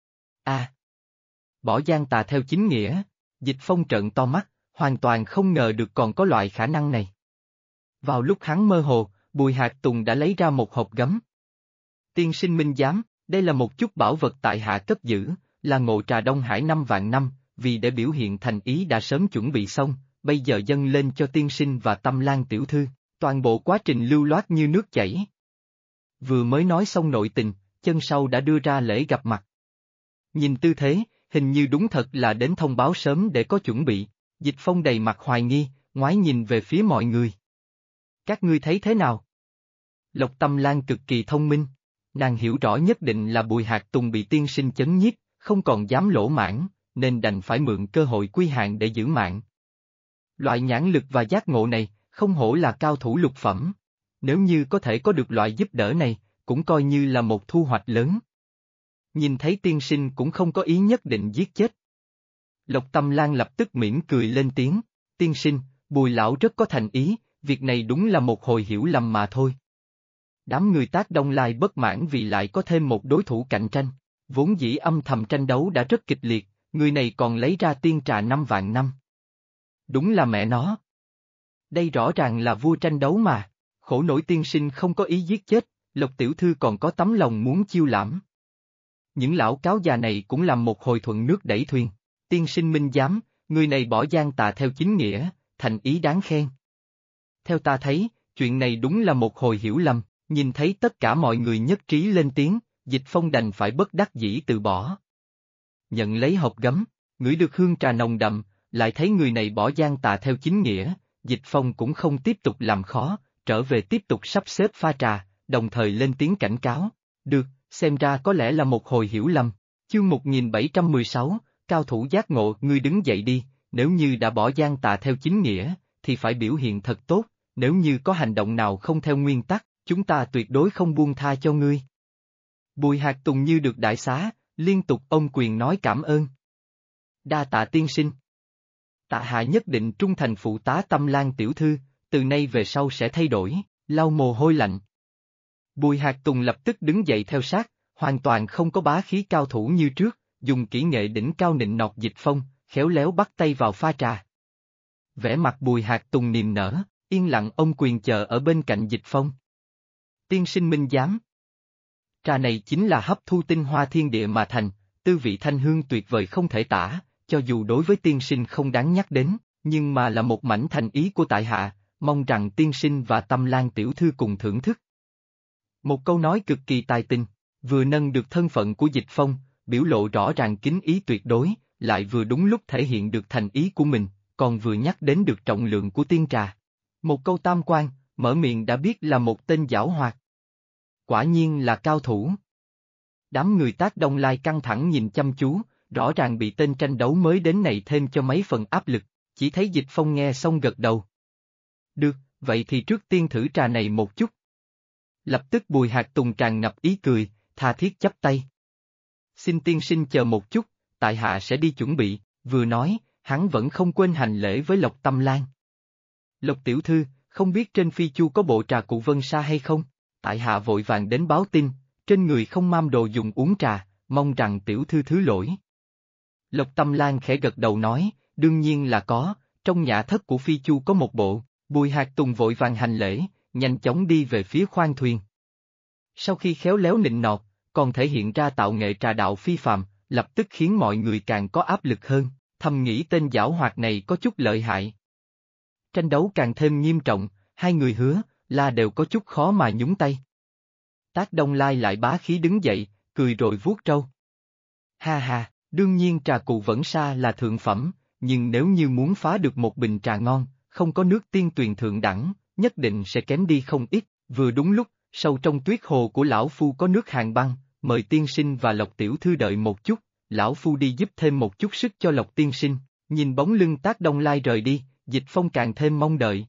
Bỏ gian tà theo chính nghĩa, Dịch Phong trợn to mắt, hoàn toàn không ngờ được còn có loại khả năng này. Vào lúc hắn mơ hồ, Bùi Hạc Tùng đã lấy ra một hộp gấm. Tiên sinh minh giám, đây là một chút bảo vật tại hạ cất giữ, là ngộ trà Đông Hải 5 vạn năm, vì để biểu hiện thành ý đã sớm chuẩn bị xong, bây giờ dâng lên cho tiên sinh và Tâm Lan tiểu thư, toàn bộ quá trình lưu loát như nước chảy. Vừa mới nói xong nội tình, chân sau đã đưa ra lễ gặp mặt. Nhìn tư thế, hình như đúng thật là đến thông báo sớm để có chuẩn bị, Dịch Phong đầy mặt hoài nghi, ngoái nhìn về phía mọi người. Các ngươi thấy thế nào? Lộc Tâm Lan cực kỳ thông minh, nàng hiểu rõ nhất định là Bùi Hạc Tùng bị tiên sinh chấn nhiếp, không còn dám lỗ mãn, nên đành phải mượn cơ hội quy hạn để giữ mạng. Loại nhãn lực và giác ngộ này, không hổ là cao thủ lục phẩm. Nếu như có thể có được loại giúp đỡ này, cũng coi như là một thu hoạch lớn. Nhìn thấy tiên sinh cũng không có ý nhất định giết chết. Lộc Tâm Lan lập tức mỉm cười lên tiếng, tiên sinh, Bùi lão rất có thành ý, việc này đúng là một hồi hiểu lầm mà thôi. Đám người Tác Đông Lai bất mãn vì lại có thêm một đối thủ cạnh tranh, vốn dĩ âm thầm tranh đấu đã rất kịch liệt, người này còn lấy ra tiên trà 5 vạn năm. Đúng là mẹ nó. Đây rõ ràng là vua tranh đấu mà, khổ nổi tiên sinh không có ý giết chết, Lộc tiểu thư còn có tấm lòng muốn chiêu lãm. Những lão cáo già này cũng làm một hồi thuận nước đẩy thuyền, tiên sinh minh giám, người này bỏ gian tà theo chính nghĩa, thành ý đáng khen. Theo ta thấy, chuyện này đúng là một hồi hiểu lầm, nhìn thấy tất cả mọi người nhất trí lên tiếng, Dịch Phong đành phải bất đắc dĩ từ bỏ. Nhận lấy hộp gấm, ngửi được hương trà nồng đậm, lại thấy người này bỏ gian tà theo chính nghĩa, Dịch Phong cũng không tiếp tục làm khó, trở về tiếp tục sắp xếp pha trà, đồng thời lên tiếng cảnh cáo. Được, xem ra có lẽ là một hồi hiểu lầm. Chương 1716, cao thủ giác ngộ, ngươi đứng dậy đi, nếu như đã bỏ gian tà theo chính nghĩa, thì phải biểu hiện thật tốt, nếu như có hành động nào không theo nguyên tắc, chúng ta tuyệt đối không buông tha cho ngươi. Bùi Hạc Tùng như được đại xá, liên tục ôm quyền nói cảm ơn. Đa tạ tiên sinh. Tạ hạ nhất định trung thành phụ tá Tâm Lan tiểu thư, từ nay về sau sẽ thay đổi, lau mồ hôi lạnh. Bùi Hạc Tùng lập tức đứng dậy theo sát, hoàn toàn không có bá khí cao thủ như trước, dùng kỹ nghệ đỉnh cao nịnh nọt Dịch Phong, khéo léo bắt tay vào pha trà. Vẻ mặt Bùi Hạc Tùng niềm nở, yên lặng ôm quyền chờ ở bên cạnh Dịch Phong. Tiên sinh minh giám. Trà này chính là hấp thu tinh hoa thiên địa mà thành, tư vị thanh hương tuyệt vời không thể tả, cho dù đối với tiên sinh không đáng nhắc đến, nhưng mà là một mảnh thành ý của tại hạ, mong rằng tiên sinh và Tâm Lan tiểu thư cùng thưởng thức. Một câu nói cực kỳ tài tình, vừa nâng được thân phận của Dịch Phong, biểu lộ rõ ràng kính ý tuyệt đối, lại vừa đúng lúc thể hiện được thành ý của mình, còn vừa nhắc đến được trọng lượng của tiên trà. Một câu tam quan, mở miệng đã biết là một tên giảo hoạt. Quả nhiên là cao thủ. Đám người Tác Đông Lai căng thẳng nhìn chăm chú, rõ ràng bị tên tranh đấu mới đến này thêm cho mấy phần áp lực, chỉ thấy Dịch Phong nghe xong gật đầu. Được, vậy thì trước tiên thử trà này một chút. Lập tức Bùi Hạc Tùng tràn ngập ý cười, tha thiết chắp tay. Xin tiên sinh chờ một chút, tại hạ sẽ đi chuẩn bị, vừa nói, hắn vẫn không quên hành lễ với Lộc Tâm Lan. Lộc tiểu thư, không biết trên phi chu có bộ trà cụ Vân Sa hay không? Tại hạ vội vàng đến báo tin, trên người không mang đồ dùng uống trà, mong rằng tiểu thư thứ lỗi. Lộc Tâm Lan khẽ gật đầu nói, đương nhiên là có, trong nhã thất của phi chu có một bộ. Bùi Hạc Tùng vội vàng hành lễ, nhanh chóng đi về phía khoang thuyền. Sau khi khéo léo nịnh nọt, còn thể hiện ra tạo nghệ trà đạo phi phàm, lập tức khiến mọi người càng có áp lực hơn, thầm nghĩ tên giảo hoạt này có chút lợi hại. Tranh đấu càng thêm nghiêm trọng, hai người Hứa, La đều có chút khó mà nhúng tay. Tác Đông Lai lại bá khí đứng dậy, cười rồi vuốt râu. Ha ha, đương nhiên trà cụ Vẫn Sa là thượng phẩm, nhưng nếu như muốn phá được một bình trà ngon, không có nước tiên tuyền thượng đẳng, nhất định sẽ kém đi không ít, vừa đúng lúc, sâu trong tuyết hồ của lão phu có nước hàng băng, mời tiên sinh và Lộc tiểu thư đợi một chút, lão phu đi giúp thêm một chút sức cho Lộc tiên sinh, nhìn bóng lưng Tác Đông Lai rời đi, Dịch Phong càng thêm mong đợi.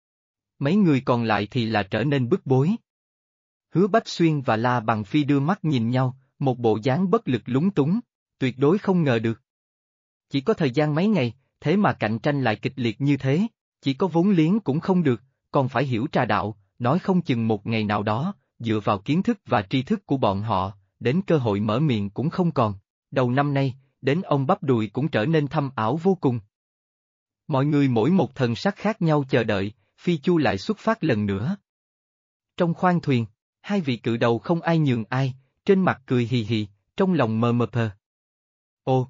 Mấy người còn lại thì là trở nên bức bối. Hứa Bách Xuyên và La Bằng Phi đưa mắt nhìn nhau, một bộ dáng bất lực lúng túng, tuyệt đối không ngờ được. Chỉ có thời gian mấy ngày, thế mà cạnh tranh lại kịch liệt như thế, chỉ có vốn liếng cũng không được, còn phải hiểu trà đạo, nói không chừng một ngày nào đó, dựa vào kiến thức và tri thức của bọn họ, đến cơ hội mở miệng cũng không còn. Đầu năm nay, đến ông bắp đùi cũng trở nên thâm ảo vô cùng. Mọi người mỗi một thần sắc khác nhau chờ đợi, phi chu lại xuất phát lần nữa. Trong khoang thuyền, hai vị cự đầu không ai nhường ai, trên mặt cười hì hì, trong lòng mờ mờ pờ. Ô!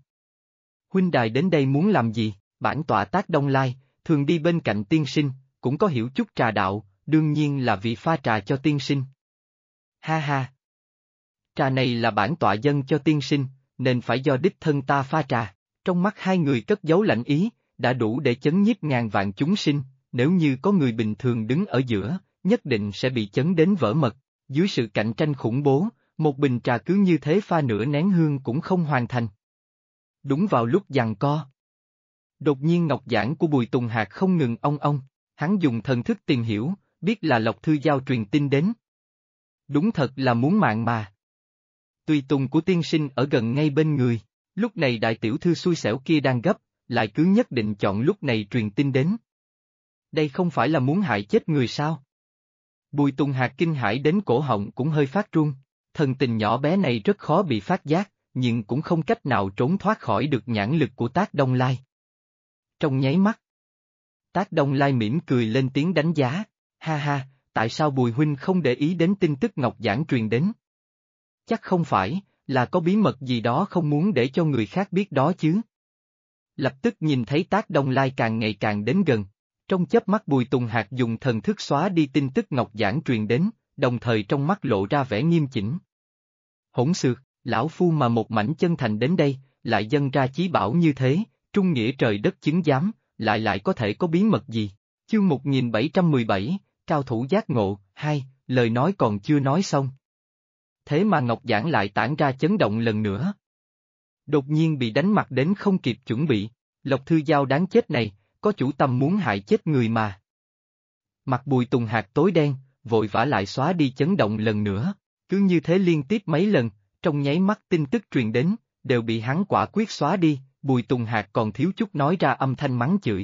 Huynh đài đến đây muốn làm gì? Bản tọa Tác Đông Lai, thường đi bên cạnh tiên sinh, cũng có hiểu chút trà đạo, đương nhiên là vì pha trà cho tiên sinh. Ha ha! Trà này là bản tọa dâng cho tiên sinh, nên phải do đích thân ta pha trà. Trong mắt hai người cất giấu lạnh ý, đã đủ để chấn nhiếp ngàn vạn chúng sinh, nếu như có người bình thường đứng ở giữa, nhất định sẽ bị chấn đến vỡ mật. Dưới sự cạnh tranh khủng bố, một bình trà cứ như thế pha nửa nén hương cũng không hoàn thành. Đúng vào lúc giằng co. Đột nhiên ngọc giản của Bùi Tùng Hạc không ngừng ong ong, hắn dùng thần thức tìm hiểu, biết là Lộc Thư Giao truyền tin đến. Đúng thật là muốn mạng mà. Tùy tùng của tiên sinh ở gần ngay bên người, lúc này đại tiểu thư xui xẻo kia đang gấp, lại cứ nhất định chọn lúc này truyền tin đến. Đây không phải là muốn hại chết người sao? Bùi Tùng Hạc kinh hãi đến cổ họng cũng hơi phát run, thần tình nhỏ bé này rất khó bị phát giác, nhưng cũng không cách nào trốn thoát khỏi được nhãn lực của Tác Đông Lai. Trong nháy mắt, Tác Đông Lai mỉm cười lên tiếng đánh giá, ha ha, tại sao Bùi huynh không để ý đến tin tức ngọc giản truyền đến? Chắc không phải, là có bí mật gì đó không muốn để cho người khác biết đó chứ? Lập tức nhìn thấy Tác Đông Lai càng ngày càng đến gần, trong chớp mắt Bùi Tùng Hạc dùng thần thức xóa đi tin tức ngọc giản truyền đến, đồng thời trong mắt lộ ra vẻ nghiêm chỉnh. Hỗn xược, lão phu mà một mảnh chân thành đến đây, lại dâng ra chí bảo như thế, trung nghĩa trời đất chứng giám, lại có thể có bí mật gì? Chương 1717, Cao thủ giác ngộ, 2, lời nói còn chưa nói xong. Thế mà ngọc giản lại tản ra chấn động lần nữa. Đột nhiên bị đánh mặt đến không kịp chuẩn bị, Lộc Thư Giao đáng chết này, có chủ tâm muốn hại chết người mà. Mặt Bùi Tùng Hạc tối đen, vội vã lại xóa đi chấn động lần nữa, cứ như thế liên tiếp mấy lần, trong nháy mắt tin tức truyền đến, đều bị hắn quả quyết xóa đi, Bùi Tùng Hạc còn thiếu chút nói ra âm thanh mắng chửi.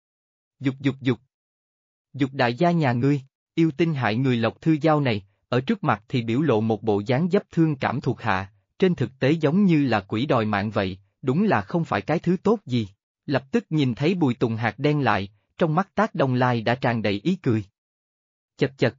Dục dục dục. Dục đại gia nhà ngươi, yêu tinh hại người Lộc Thư Giao này, ở trước mặt thì biểu lộ một bộ dáng dấp thương cảm thuộc hạ, trên thực tế giống như là quỷ đòi mạng vậy, đúng là không phải cái thứ tốt gì. Lập tức nhìn thấy Bùi Tùng Hạc đen lại, trong mắt Tác Đông Lai đã tràn đầy ý cười. Chật chật.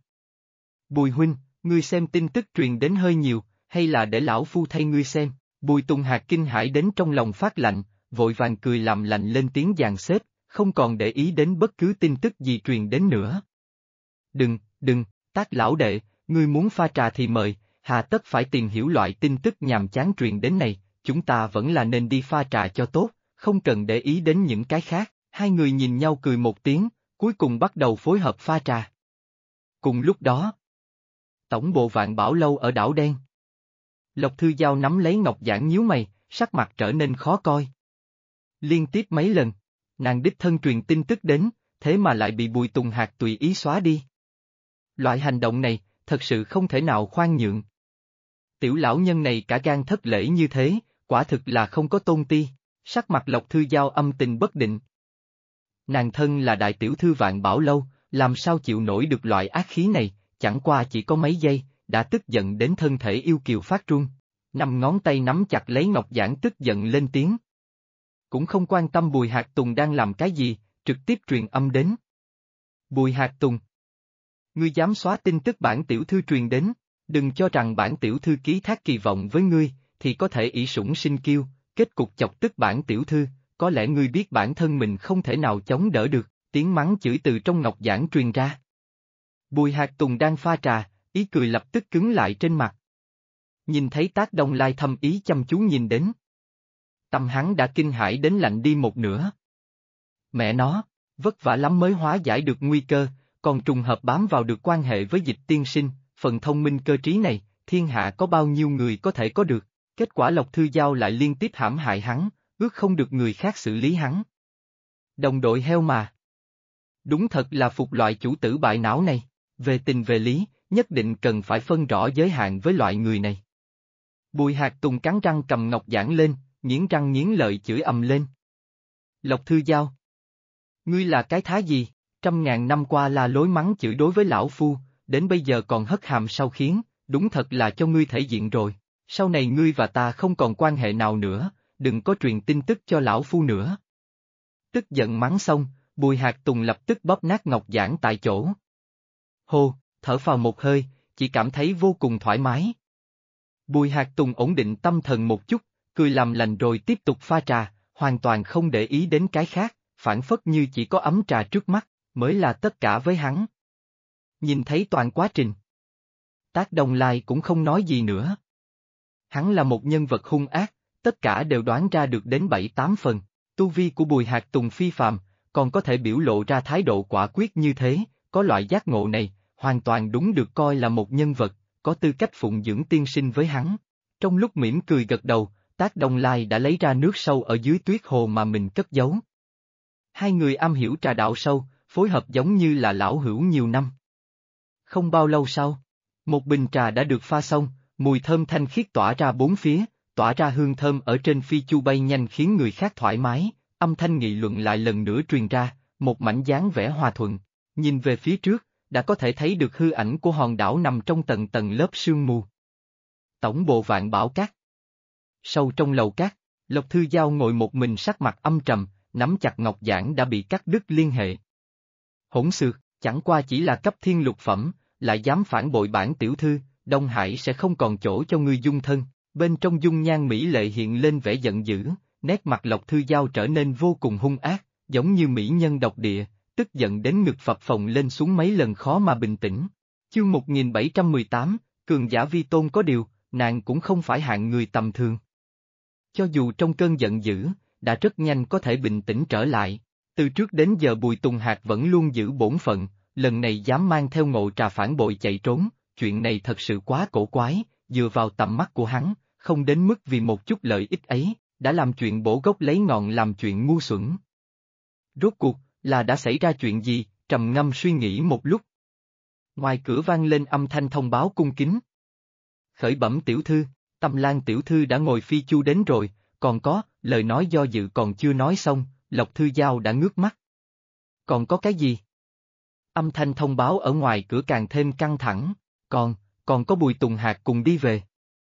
Bùi huynh, ngươi xem tin tức truyền đến hơi nhiều, hay là để lão phu thay ngươi xem? Bùi Tùng Hạc kinh hãi đến trong lòng phát lạnh, vội vàng cười làm lạnh lên tiếng dàn xếp, không còn để ý đến bất cứ tin tức gì truyền đến nữa. Đừng, Tác lão đệ, ngươi muốn pha trà thì mời, hà tất phải tìm hiểu loại tin tức nhàm chán truyền đến này, chúng ta vẫn là nên đi pha trà cho tốt, không cần để ý đến những cái khác. Hai người nhìn nhau cười một tiếng, cuối cùng bắt đầu phối hợp pha trà. Cùng lúc đó, tổng bộ Vạn Bảo Lâu ở đảo đen. Lộc Thư Giao nắm lấy ngọc giản nhíu mày, sắc mặt trở nên khó coi. Liên tiếp mấy lần, nàng đích thân truyền tin tức đến, thế mà lại bị Bùi Tùng Hạc tùy ý xóa đi. Loại hành động này, thật sự không thể nào khoan nhượng. Tiểu lão nhân này cả gan thất lễ như thế, quả thực là không có tôn ti. Sắc mặt Lộc Thư Giao âm tình bất định. Nàng thân là đại tiểu thư Vạn Bảo Lâu, làm sao chịu nổi được loại ác khí này, chẳng qua chỉ có mấy giây, đã tức giận đến thân thể yêu kiều phát run. Năm ngón tay nắm chặt lấy ngọc giản tức giận lên tiếng. Cũng không quan tâm Bùi Hạc Tùng đang làm cái gì, trực tiếp truyền âm đến. Bùi Hạc Tùng. Ngươi dám xóa tin tức bản tiểu thư truyền đến, đừng cho rằng bản tiểu thư ký thác kỳ vọng với ngươi, thì có thể ỷ sủng sinh kiêu, kết cục chọc tức bản tiểu thư, có lẽ ngươi biết bản thân mình không thể nào chống đỡ được, tiếng mắng chửi từ trong ngọc giản truyền ra. Bùi Hạc Tùng đang pha trà, ý cười lập tức cứng lại trên mặt. Nhìn thấy Tác Đông Lai thâm ý chăm chú nhìn đến. Tâm hắn đã kinh hãi đến lạnh đi một nửa. Mẹ nó, vất vả lắm mới hóa giải được nguy cơ, còn trùng hợp bám vào được quan hệ với Dịch tiên sinh, phần thông minh cơ trí này, thiên hạ có bao nhiêu người có thể có được, kết quả Lộc Thư Giao lại liên tiếp hãm hại hắn, ước không được người khác xử lý hắn. Đồng đội heo mà. Đúng thật là phục loại chủ tử bại não này, về tình về lý, nhất định cần phải phân rõ giới hạn với loại người này. Bùi Hạc Tùng cắn răng cầm ngọc giản lên, nghiến răng nghiến lợi chửi ầm lên. Lộc Thư Giao. Ngươi là cái thá gì, 100.000 năm qua là lối mắng chửi đối với lão phu, đến bây giờ còn hất hàm sau khiến, đúng thật là cho ngươi thể diện rồi, sau này ngươi và ta không còn quan hệ nào nữa, đừng có truyền tin tức cho lão phu nữa. Tức giận mắng xong, Bùi Hạc Tùng lập tức bóp nát ngọc giản tại chỗ. Hô, thở phào một hơi, chỉ cảm thấy vô cùng thoải mái. Bùi Hạc Tùng ổn định tâm thần một chút, cười làm lành rồi tiếp tục pha trà, hoàn toàn không để ý đến cái khác, phản phất như chỉ có ấm trà trước mắt, mới là tất cả với hắn. Nhìn thấy toàn quá trình. Tác Đông Lai cũng không nói gì nữa. Hắn là một nhân vật hung ác, tất cả đều đoán ra được đến 7-8 phần, tu vi của Bùi Hạc Tùng phi phàm, còn có thể biểu lộ ra thái độ quả quyết như thế, có loại giác ngộ này, hoàn toàn đúng được coi là một nhân vật, có tư cách phụng dưỡng tiên sinh với hắn. Trong lúc mỉm cười gật đầu, Tác Đông Lai đã lấy ra nước sâu ở dưới tuyết hồ mà mình cất giấu. Hai người am hiểu trà đạo sâu, phối hợp giống như là lão hữu nhiều năm. Không bao lâu sau, một bình trà đã được pha xong, mùi thơm thanh khiết tỏa ra bốn phía, tỏa ra hương thơm ở trên phi chu bay nhanh khiến người khác thoải mái, âm thanh nghị luận lại lần nữa truyền ra, một mảnh dáng vẻ hòa thuận. Nhìn về phía trước, đã có thể thấy được hư ảnh của hòn đảo nằm trong tầng tầng lớp sương mù. Tổng bộ Vạn Bảo Các. Sâu trong lầu cát, Lộc Thư Giao ngồi một mình sắc mặt âm trầm, nắm chặt ngọc giản đã bị cắt đứt liên hệ. Hỗn xược, chẳng qua chỉ là cấp thiên lục phẩm, lại dám phản bội bản tiểu thư, Đông Hải sẽ không còn chỗ cho ngươi dung thân. Bên trong dung nhan mỹ lệ hiện lên vẻ giận dữ, nét mặt Lộc Thư Giao trở nên vô cùng hung ác, giống như mỹ nhân độc địa, tức giận đến ngực phập phồng lên xuống mấy lần khó mà bình tĩnh. Chương 1718, cường giả vi tôn có điều, nàng cũng không phải hạng người tầm thường. Cho dù trong cơn giận dữ, đã rất nhanh có thể bình tĩnh trở lại. Từ trước đến giờ Bùi Tùng Hạc vẫn luôn giữ bổn phận, lần này dám mang theo Ngộ Trà phản bội chạy trốn, chuyện này thật sự quá cổ quái, dựa vào tầm mắt của hắn, không đến mức vì một chút lợi ích ấy, đã làm chuyện bổ gốc lấy ngọn làm chuyện ngu xuẩn. Rốt cuộc, là đã xảy ra chuyện gì, trầm ngâm suy nghĩ một lúc. Ngoài cửa vang lên âm thanh thông báo cung kính. Khởi bẩm tiểu thư, Tâm Lan tiểu thư đã ngồi phi chu đến rồi, còn có, lời nói do dự còn chưa nói xong, Lộc Thư Giao đã ngước mắt. Còn có cái gì? Âm thanh thông báo ở ngoài cửa càng thêm căng thẳng, còn có Bùi Tùng Hạc cùng đi về.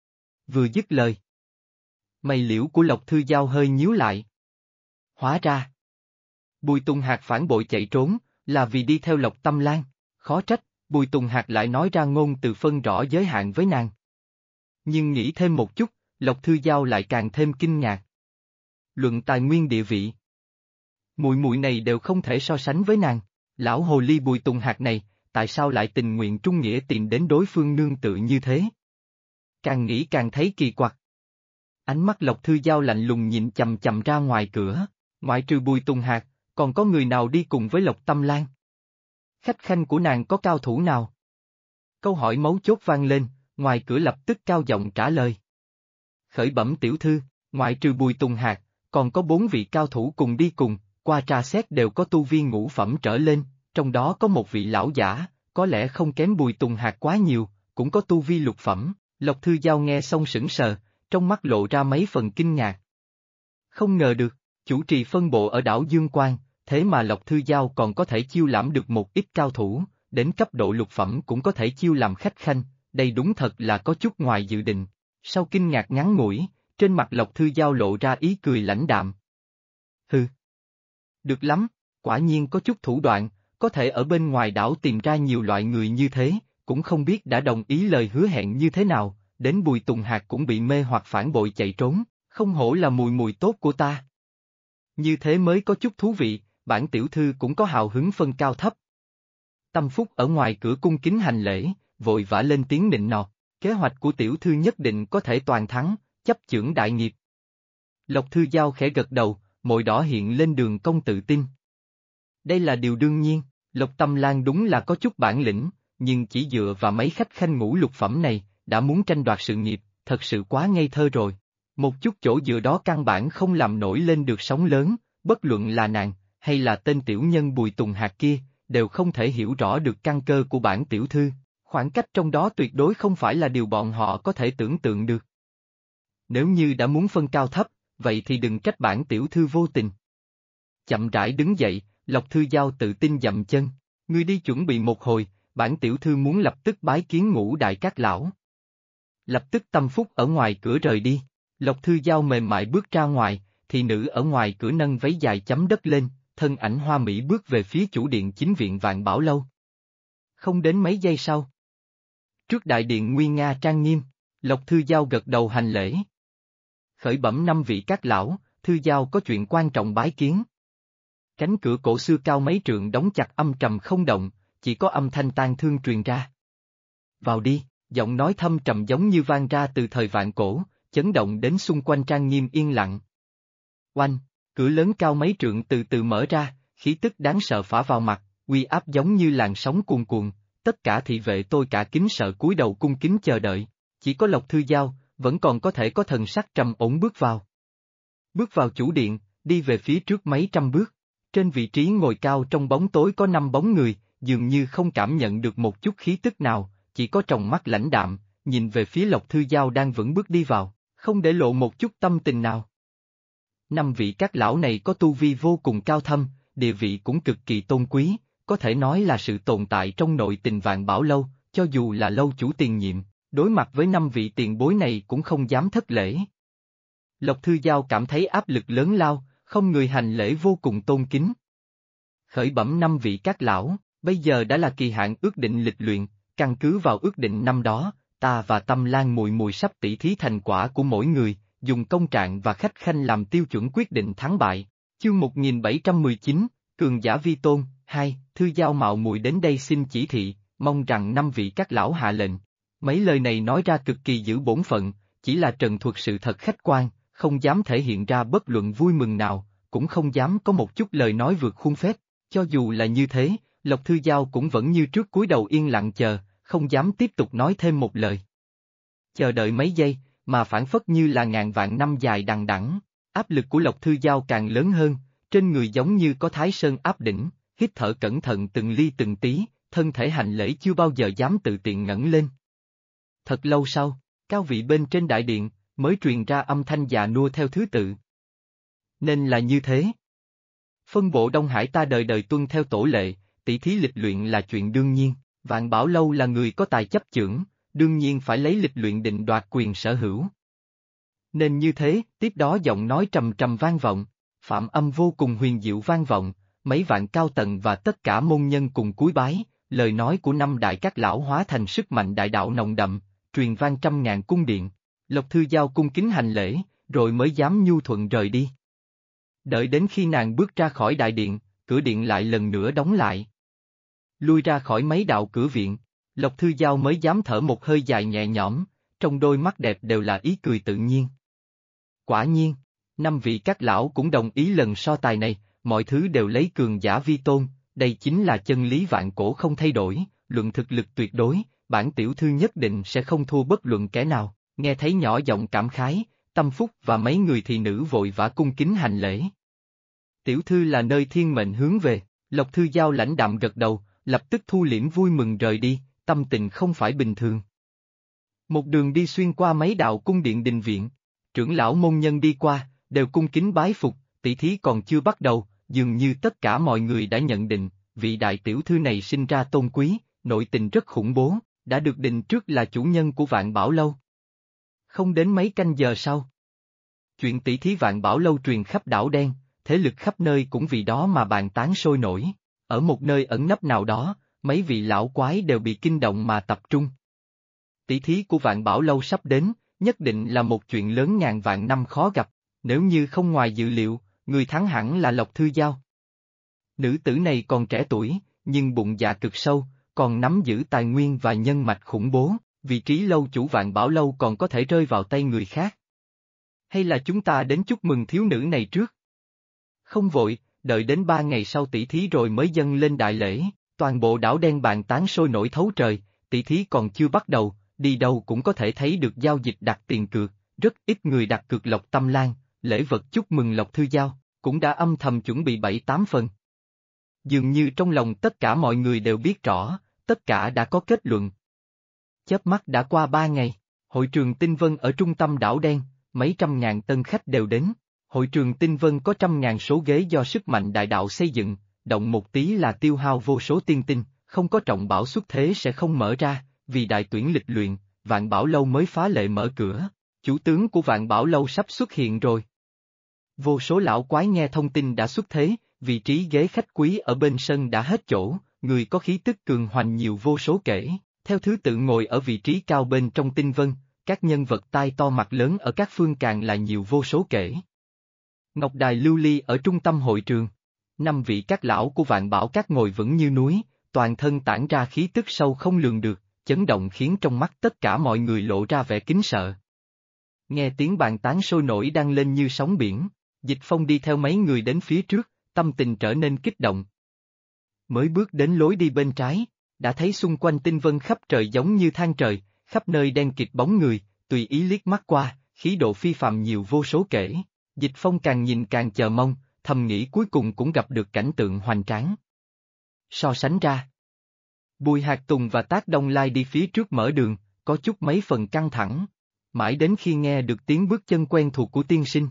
Vừa dứt lời. Mày liễu của Lộc Thư Giao hơi nhíu lại. Hóa ra. Bùi Tùng Hạc phản bội chạy trốn, là vì đi theo Lộc Tâm Lan, khó trách, Bùi Tùng Hạc lại nói ra ngôn từ phân rõ giới hạn với nàng. Nhưng nghĩ thêm một chút, Lộc Thư Giao lại càng thêm kinh ngạc. Luận tài nguyên địa vị. Muội muội này đều không thể so sánh với nàng, lão hồ ly Bùi Tùng Hạc này, tại sao lại tình nguyện trung nghĩa tìm đến đối phương nương tự như thế? Càng nghĩ càng thấy kỳ quặc. Ánh mắt Lộc Thư Giao lạnh lùng nhìn chằm chằm ra ngoài cửa, ngoại trừ Bùi Tùng Hạc, còn có người nào đi cùng với Lộc Tâm Lan? Khách khanh của nàng có cao thủ nào? Câu hỏi mấu chốt vang lên, ngoài cửa lập tức cao giọng trả lời. Khởi bẩm tiểu thư, ngoại trừ Bùi Tùng Hạc, còn có 4 vị cao thủ cùng đi cùng, qua tra xét đều có tu vi ngũ phẩm trở lên, trong đó có một vị lão giả, có lẽ không kém Bùi Tùng Hạc quá nhiều, cũng có tu vi lục phẩm. Lộc Thư Giao nghe xong sững sờ, trong mắt lộ ra mấy phần kinh ngạc. Không ngờ được, chủ trì phân bộ ở đảo Dương Quang, thế mà Lộc Thư Giao còn có thể chiêu lãm được một ít cao thủ, đến cấp độ lục phẩm cũng có thể chiêu làm khách khanh, đây đúng thật là có chút ngoài dự định. Sau kinh ngạc ngắn ngủi, trên mặt Lộc Thư Giao lộ ra ý cười lãnh đạm. Hừ. Được lắm, quả nhiên có chút thủ đoạn, có thể ở bên ngoài đảo tìm ra nhiều loại người như thế, cũng không biết đã đồng ý lời hứa hẹn như thế nào, đến Bùi Tùng Hạc cũng bị mê hoặc phản bội chạy trốn, không hổ là mùi mùi tốt của ta. Như thế mới có chút thú vị, bản tiểu thư cũng có hào hứng phân cao thấp. Tâm Phúc ở ngoài cửa cung kính hành lễ, vội vã lên tiếng nịnh nọt, kế hoạch của tiểu thư nhất định có thể toàn thắng, chấp chưởng đại nghiệp. Lộc Thư Giao khẽ gật đầu, môi đỏ hiện lên đường cong tự tin. Đây là điều đương nhiên, Lộc Tâm Lan đúng là có chút bản lĩnh, nhưng chỉ dựa vào mấy khách khanh ngũ lục phẩm này, đã muốn tranh đoạt sự nghiệp, thật sự quá ngây thơ rồi. Một chút chỗ dựa đó căn bản không làm nổi lên được sóng lớn, bất luận là nàng, hay là tên tiểu nhân Bùi Tùng Hạc kia, đều không thể hiểu rõ được căn cơ của bản tiểu thư, khoảng cách trong đó tuyệt đối không phải là điều bọn họ có thể tưởng tượng được. Nếu như đã muốn phân cao thấp, vậy thì đừng trách bản tiểu thư vô tình. Chậm rãi đứng dậy, Lộc Thư Giao tự tin dậm chân, ngươi đi chuẩn bị một hồi, bản tiểu thư muốn lập tức bái kiến Ngũ Đại Các Lão. Lập tức Tâm Phúc ở ngoài cửa rời đi, Lộc Thư Giao mềm mại bước ra ngoài, thị nữ ở ngoài cửa nâng váy dài chấm đất lên, thân ảnh hoa mỹ bước về phía chủ điện chính viện Vạn Bảo Lâu. Không đến mấy giây sau. Trước đại điện nguy nga trang nghiêm, Lộc Thư Giao gật đầu hành lễ. Khởi bẩm 5 vị các lão, Thư Giao có chuyện quan trọng bái kiến. Cánh cửa cổ xưa cao mấy trượng đóng chặt âm trầm không động, chỉ có âm thanh tang thương truyền ra. Vào đi, giọng nói thâm trầm giống như vang ra từ thời vạn cổ, chấn động đến xung quanh trang nghiêm yên lặng. Oanh, cửa lớn cao mấy trượng từ từ mở ra, khí tức đáng sợ phả vào mặt, uy áp giống như làn sóng cuồn cuộn, tất cả thị vệ tôi cả kính sợ cúi đầu cung kính chờ đợi, chỉ có Lộc Thư Giao, vẫn còn có thể có thần sắc trầm ổn bước vào. Bước vào chủ điện, đi về phía trước mấy trăm bước, trên vị trí ngồi cao trong bóng tối có 5 bóng người, dường như không cảm nhận được một chút khí tức nào, chỉ có tròng mắt lãnh đạm, nhìn về phía Lộc Thư Giao đang vững bước đi vào, không để lộ một chút tâm tình nào. 5 vị các lão này có tu vi vô cùng cao thâm, địa vị cũng cực kỳ tôn quý, có thể nói là sự tồn tại trong nội tình Vạn Bảo Lâu, cho dù là lâu chủ tiền nhiệm, đối mặt với 5 vị tiền bối này cũng không dám thất lễ. Lộc Thư Giao cảm thấy áp lực lớn lao, không người hành lễ vô cùng tôn kính. Khởi bẩm 5 vị các lão, bây giờ đã là kỳ hạn ước định lịch luyện, căn cứ vào ước định năm đó, ta và Tâm Lan mùi mùi sắp tỉ thí thành quả của mỗi người, dùng công trạng và khách khanh làm tiêu chuẩn quyết định thắng bại. Chương 1719, Cường giả vi tôn, 2, Thư Giao mạo muội đến đây xin chỉ thị, mong rằng 5 vị các lão hạ lệnh. Mấy lời này nói ra cực kỳ giữ bổn phận, chỉ là trần thuật sự thật khách quan, không dám thể hiện ra bất luận vui mừng nào, cũng không dám có một chút lời nói vượt khuôn phép. Cho dù là như thế, Lộc Thư Giao cũng vẫn như trước cúi đầu yên lặng chờ, không dám tiếp tục nói thêm một lời. Chờ đợi mấy giây, mà phản phất như là ngàn vạn năm dài đằng đẵng, áp lực của Lộc Thư Giao càng lớn hơn, trên người giống như có Thái Sơn áp đỉnh, hít thở cẩn thận từng ly từng tí, thân thể hành lễ chưa bao giờ dám tự tiện ngẩng lên. Thật lâu sau, cao vị bên trên đại điện, mới truyền ra âm thanh già nua theo thứ tự. Nên là như thế. Phân bộ Đông Hải ta đời đời tuân theo tổ lệ, tỷ thí lịch luyện là chuyện đương nhiên, Vạn Bảo Lâu là người có tài chấp chưởng, đương nhiên phải lấy lịch luyện định đoạt quyền sở hữu. Nên như thế, tiếp đó giọng nói trầm trầm vang vọng, phạm âm vô cùng huyền diệu vang vọng, mấy vạn cao tầng và tất cả môn nhân cùng cúi bái, lời nói của 5 đại các lão hóa thành sức mạnh đại đạo nồng đậm, truyền vang trăm ngàn cung điện. Lộc Thư Giao cung kính hành lễ, rồi mới dám nhu thuận rời đi. Đợi đến khi nàng bước ra khỏi đại điện, cửa điện lại lần nữa đóng lại. Lui ra khỏi mấy đạo cửa viện, Lộc Thư Giao mới dám thở một hơi dài nhẹ nhõm, trong đôi mắt đẹp đều là ý cười tự nhiên. Quả nhiên, năm vị các lão cũng đồng ý lần so tài này, mọi thứ đều lấy cường giả vi tôn, đây chính là chân lý vạn cổ không thay đổi, luận thực lực tuyệt đối, bản tiểu thư nhất định sẽ không thua bất luận kẻ nào, nghe thấy nhỏ giọng cảm khái, Tâm Phúc và mấy người thị nữ vội vã cung kính hành lễ. Tiểu thư là nơi thiên mệnh hướng về, Lộc Thư Giao lãnh đạm gật đầu, lập tức thu liễm vui mừng rời đi, tâm tình không phải bình thường. Một đường đi xuyên qua mấy đạo cung điện đình viện, trưởng lão môn nhân đi qua, đều cung kính bái phục, tỷ thí còn chưa bắt đầu, dường như tất cả mọi người đã nhận định, vị đại tiểu thư này sinh ra tôn quý, nội tình rất khủng bố, đã được định trước là chủ nhân của Vạn Bảo Lâu. Không đến mấy canh giờ sau, chuyện tỷ thí Vạn Bảo Lâu truyền khắp đảo đen, thế lực khắp nơi cũng vì đó mà bàn tán sôi nổi, ở một nơi ẩn nấp nào đó, mấy vị lão quái đều bị kinh động mà tập trung. Tỷ thí của Vạn Bảo Lâu sắp đến, nhất định là một chuyện lớn ngàn vạn năm khó gặp, nếu như không ngoài dự liệu, người thắng hẳn là Lộc Thư Giao. Nữ tử này còn trẻ tuổi, nhưng bụng dạ cực sâu, còn nắm giữ tài nguyên và nhân mạch khủng bố, vị trí lâu chủ Vạn Bảo Lâu còn có thể rơi vào tay người khác. Hay là chúng ta đến chúc mừng thiếu nữ này trước? Không vội, đợi đến 3 ngày sau tỷ thí rồi mới dâng lên đại lễ, toàn bộ đảo đen bàn tán sôi nổi thấu trời, tỷ thí còn chưa bắt đầu, đi đâu cũng có thể thấy được giao dịch đặt tiền cược, rất ít người đặt cược Lộc Tâm Lan, lễ vật chúc mừng Lộc Thư Giao, cũng đã âm thầm chuẩn bị 7-8 phần. Dường như trong lòng tất cả mọi người đều biết rõ, tất cả đã có kết luận. Chớp mắt đã qua 3 ngày, hội trường Tinh Vân ở trung tâm đảo đen, mấy trăm ngàn tân khách đều đến. Hội trường Tinh Vân có trăm ngàn số ghế do sức mạnh đại đạo xây dựng, động một tí là tiêu hao vô số tiên tinh, không có trọng bảo xuất thế sẽ không mở ra, vì đại tuyển lịch luyện, Vạn Bảo Lâu mới phá lệ mở cửa, chủ tướng của Vạn Bảo Lâu sắp xuất hiện rồi. Vô số lão quái nghe thông tin đã xuất thế, vị trí ghế khách quý ở bên sân đã hết chỗ, người có khí tức cường hoành nhiều vô số kể, theo thứ tự ngồi ở vị trí cao bên trong Tinh Vân, các nhân vật tai to mặt lớn ở các phương càng là nhiều vô số kể. Ngọc đài lưu ly ở trung tâm hội trường, 5 vị các lão của Vạn Bảo Các ngồi vững như núi, toàn thân tản ra khí tức sâu không lường được, chấn động khiến trong mắt tất cả mọi người lộ ra vẻ kính sợ. Nghe tiếng bàn tán sôi nổi đang lên như sóng biển, Dịch Phong đi theo mấy người đến phía trước, tâm tình trở nên kích động. Mới bước đến lối đi bên trái, đã thấy xung quanh tinh vân khắp trời giống như than trời, khắp nơi đen kịt bóng người, tùy ý liếc mắt qua, khí độ phi phàm nhiều vô số kể. Dịch Phong càng nhìn càng chờ mong, thầm nghĩ cuối cùng cũng gặp được cảnh tượng hoành tráng. So sánh ra, Bùi Hạc Tùng và Tác Đông Lai đi phía trước mở đường, có chút mấy phần căng thẳng, mãi đến khi nghe được tiếng bước chân quen thuộc của tiên sinh.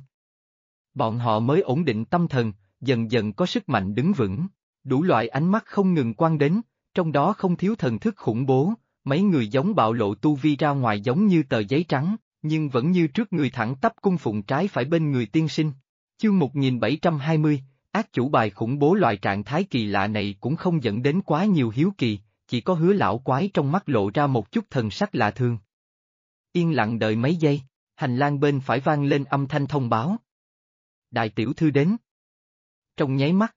Bọn họ mới ổn định tâm thần, dần dần có sức mạnh đứng vững, đủ loại ánh mắt không ngừng quăng đến, trong đó không thiếu thần thức khủng bố, mấy người giống bạo lộ tu vi ra ngoài giống như tờ giấy trắng, nhưng vẫn như trước người thẳng tắp cung phụng trái phải bên người tiên sinh. Chương 1720, ác chủ bài khủng bố loại trạng thái kỳ lạ này cũng không dẫn đến quá nhiều hiếu kỳ, chỉ có Hứa lão quái trong mắt lộ ra một chút thần sắc lạ thường. Yên lặng đợi mấy giây, hành lang bên phải vang lên âm thanh thông báo. Đại tiểu thư đến. Trong nháy mắt,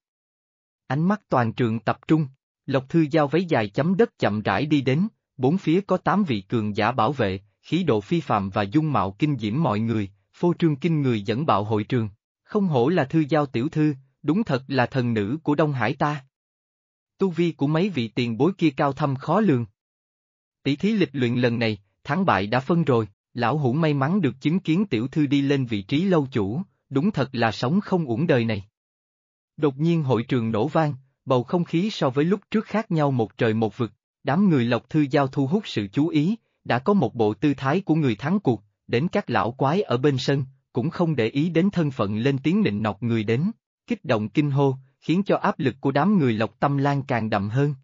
ánh mắt toàn trường tập trung, Lộc Thư Giao váy dài chấm đất chậm rãi đi đến, bốn phía có 8 vị cường giả bảo vệ, khí độ phi phàm và dung mạo kinh diễm mọi người, phô trương kinh người dẫn bạo hội trường. Không hổ là Thư Giao tiểu thư, đúng thật là thần nữ của Đông Hải ta. Tu vi của mấy vị tiền bối kia cao thâm khó lường. Tỷ thí lịch luyện lần này, thắng bại đã phân rồi, lão hủ may mắn được chứng kiến tiểu thư đi lên vị trí lâu chủ, đúng thật là sống không uổng đời này. Đột nhiên hội trường nổ vang, bầu không khí so với lúc trước khác nhau một trời một vực, đám người Lộc Thư Giao thu hút sự chú ý, đã có một bộ tư thái của người thắng cuộc, đến các lão quái ở bên sân, cũng không để ý đến thân phận lên tiếng nịnh nọt người đến, kích động kinh hô, khiến cho áp lực của đám người Lộc Tâm Lan càng đậm hơn.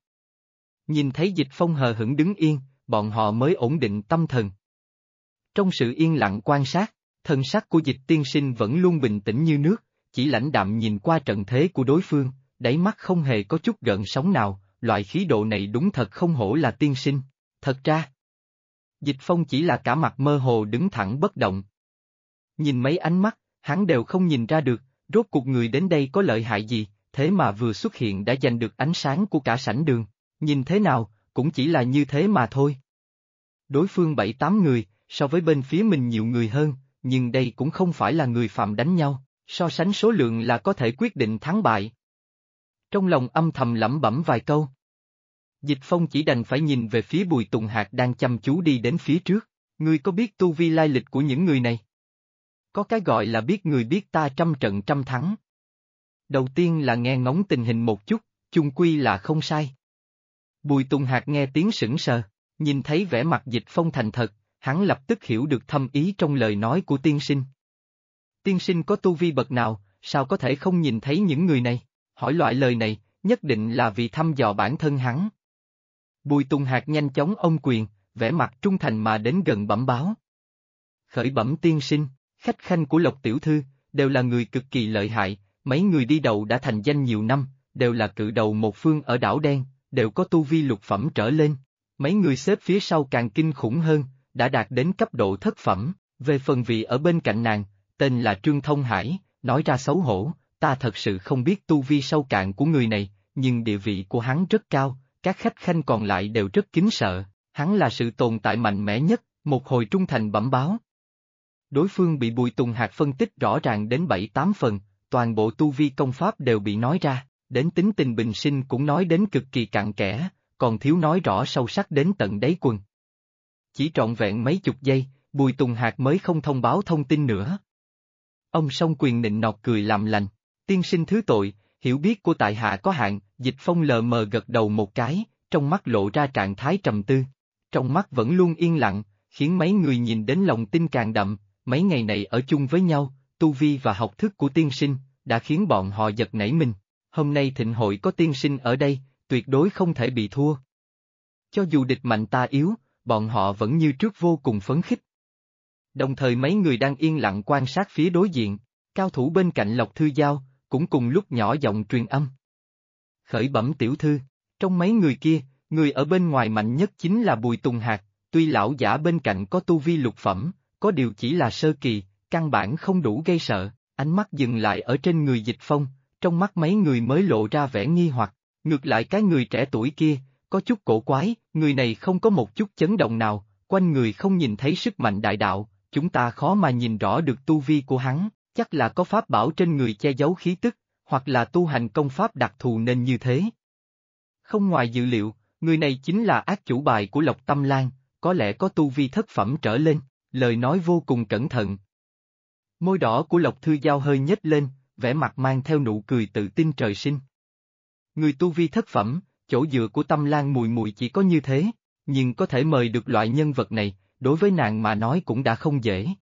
Nhìn thấy Dịch Phong hờ hững đứng yên, bọn họ mới ổn định tâm thần. Trong sự yên lặng quan sát, thần sắc của Dịch tiên sinh vẫn luôn bình tĩnh như nước, chỉ lãnh đạm nhìn qua trận thế của đối phương, đáy mắt không hề có chút gợn sóng nào, loại khí độ này đúng thật không hổ là tiên sinh. Thật ra, Dịch Phong chỉ là cả mặt mơ hồ đứng thẳng bất động. Nhìn mấy ánh mắt, hắn đều không nhìn ra được, rốt cuộc người đến đây có lợi hại gì, thế mà vừa xuất hiện đã giành được ánh sáng của cả sảnh đường, nhìn thế nào, cũng chỉ là như thế mà thôi. Đối phương 7-8 người, so với bên phía mình nhiều người hơn, nhưng đây cũng không phải là người phạm đánh nhau, so sánh số lượng là có thể quyết định thắng bại. Trong lòng âm thầm lẩm bẩm vài câu. Dịch Phong chỉ đành phải nhìn về phía Bùi Tùng Hạc đang chăm chú đi đến phía trước. Ngươi có biết tu vi lai lịch của những người này? Có cái gọi là biết người biết ta trăm trận trăm thắng. Đầu tiên là nghe ngóng tình hình một chút, chung quy là không sai. Bùi Tùng Hạc nghe tiếng sững sờ, nhìn thấy vẻ mặt Dịch Phong thành thật, hắn lập tức hiểu được thâm ý trong lời nói của tiên sinh. Tiên sinh có tu vi bậc nào, sao có thể không nhìn thấy những người này? Hỏi loại lời này, nhất định là vì thăm dò bản thân hắn. Bùi Tùng Hạc nhanh chóng ôm quyền, vẻ mặt trung thành mà đến gần bẩm báo. Khởi bẩm tiên sinh, khách khanh của Lộc tiểu thư, đều là người cực kỳ lợi hại, mấy người đi đầu đã thành danh nhiều năm, đều là cự đầu một phương ở đảo đen, đều có tu vi lục phẩm trở lên. Mấy người xếp phía sau càng kinh khủng hơn, đã đạt đến cấp độ thất phẩm. Về phần vị ở bên cạnh nàng, tên là Trương Thông Hải, nói ra xấu hổ, ta thật sự không biết tu vi sâu cạn của người này, nhưng địa vị của hắn rất cao, các khách khanh còn lại đều rất kính sợ, hắn là sự tồn tại mạnh mẽ nhất, một hồi trung thành bẩm báo. Đối phương bị Bùi Tùng Hạc phân tích rõ ràng đến 7-8 phần, toàn bộ tu vi công pháp đều bị nói ra, đến tính tình bình sinh cũng nói đến cực kỳ cặn kẽ, còn thiếu nói rõ sâu sắc đến tận đáy quần. Chỉ trọn vẹn mấy chục giây, Bùi Tùng Hạc mới không thông báo thông tin nữa. Ông song quyền nịnh nọt cười làm lành, tiên sinh thứ tội, hiểu biết của tại hạ có hạn. Dịch Phong lờ mờ gật đầu một cái, trong mắt lộ ra trạng thái trầm tư. Trong mắt vẫn luôn yên lặng, khiến mấy người nhìn đến lòng tin càng đậm, mấy ngày này ở chung với nhau, tu vi và học thức của tiên sinh, đã khiến bọn họ giật nảy mình. Hôm nay thịnh hội có tiên sinh ở đây, tuyệt đối không thể bị thua. Cho dù địch mạnh ta yếu, bọn họ vẫn như trước vô cùng phấn khích. Đồng thời mấy người đang yên lặng quan sát phía đối diện, cao thủ bên cạnh Lộc Thư Giao, cũng cùng lúc nhỏ giọng truyền âm. Khởi bẩm tiểu thư, trong mấy người kia, người ở bên ngoài mạnh nhất chính là Bùi Tùng Hạc, tuy lão giả bên cạnh có tu vi lục phẩm, có điều chỉ là sơ kỳ, căn bản không đủ gây sợ, ánh mắt dừng lại ở trên người Dịch Phong, trong mắt mấy người mới lộ ra vẻ nghi hoặc, ngược lại cái người trẻ tuổi kia, có chút cổ quái, người này không có một chút chấn động nào, quanh người không nhìn thấy sức mạnh đại đạo, chúng ta khó mà nhìn rõ được tu vi của hắn, chắc là có pháp bảo trên người che giấu khí tức, hoặc là tu hành công pháp đặc thù nên như thế. Không ngoài dự liệu, người này chính là ác chủ bài của Lộc Tâm Lan, có lẽ có tu vi thất phẩm trở lên, lời nói vô cùng cẩn thận. Môi đỏ của Lộc Thư Giao hơi nhếch lên, vẻ mặt mang theo nụ cười tự tin trời sinh. Người tu vi thất phẩm, chỗ dựa của Tâm Lan mùi mùi chỉ có như thế, nhưng có thể mời được loại nhân vật này, đối với nàng mà nói cũng đã không dễ.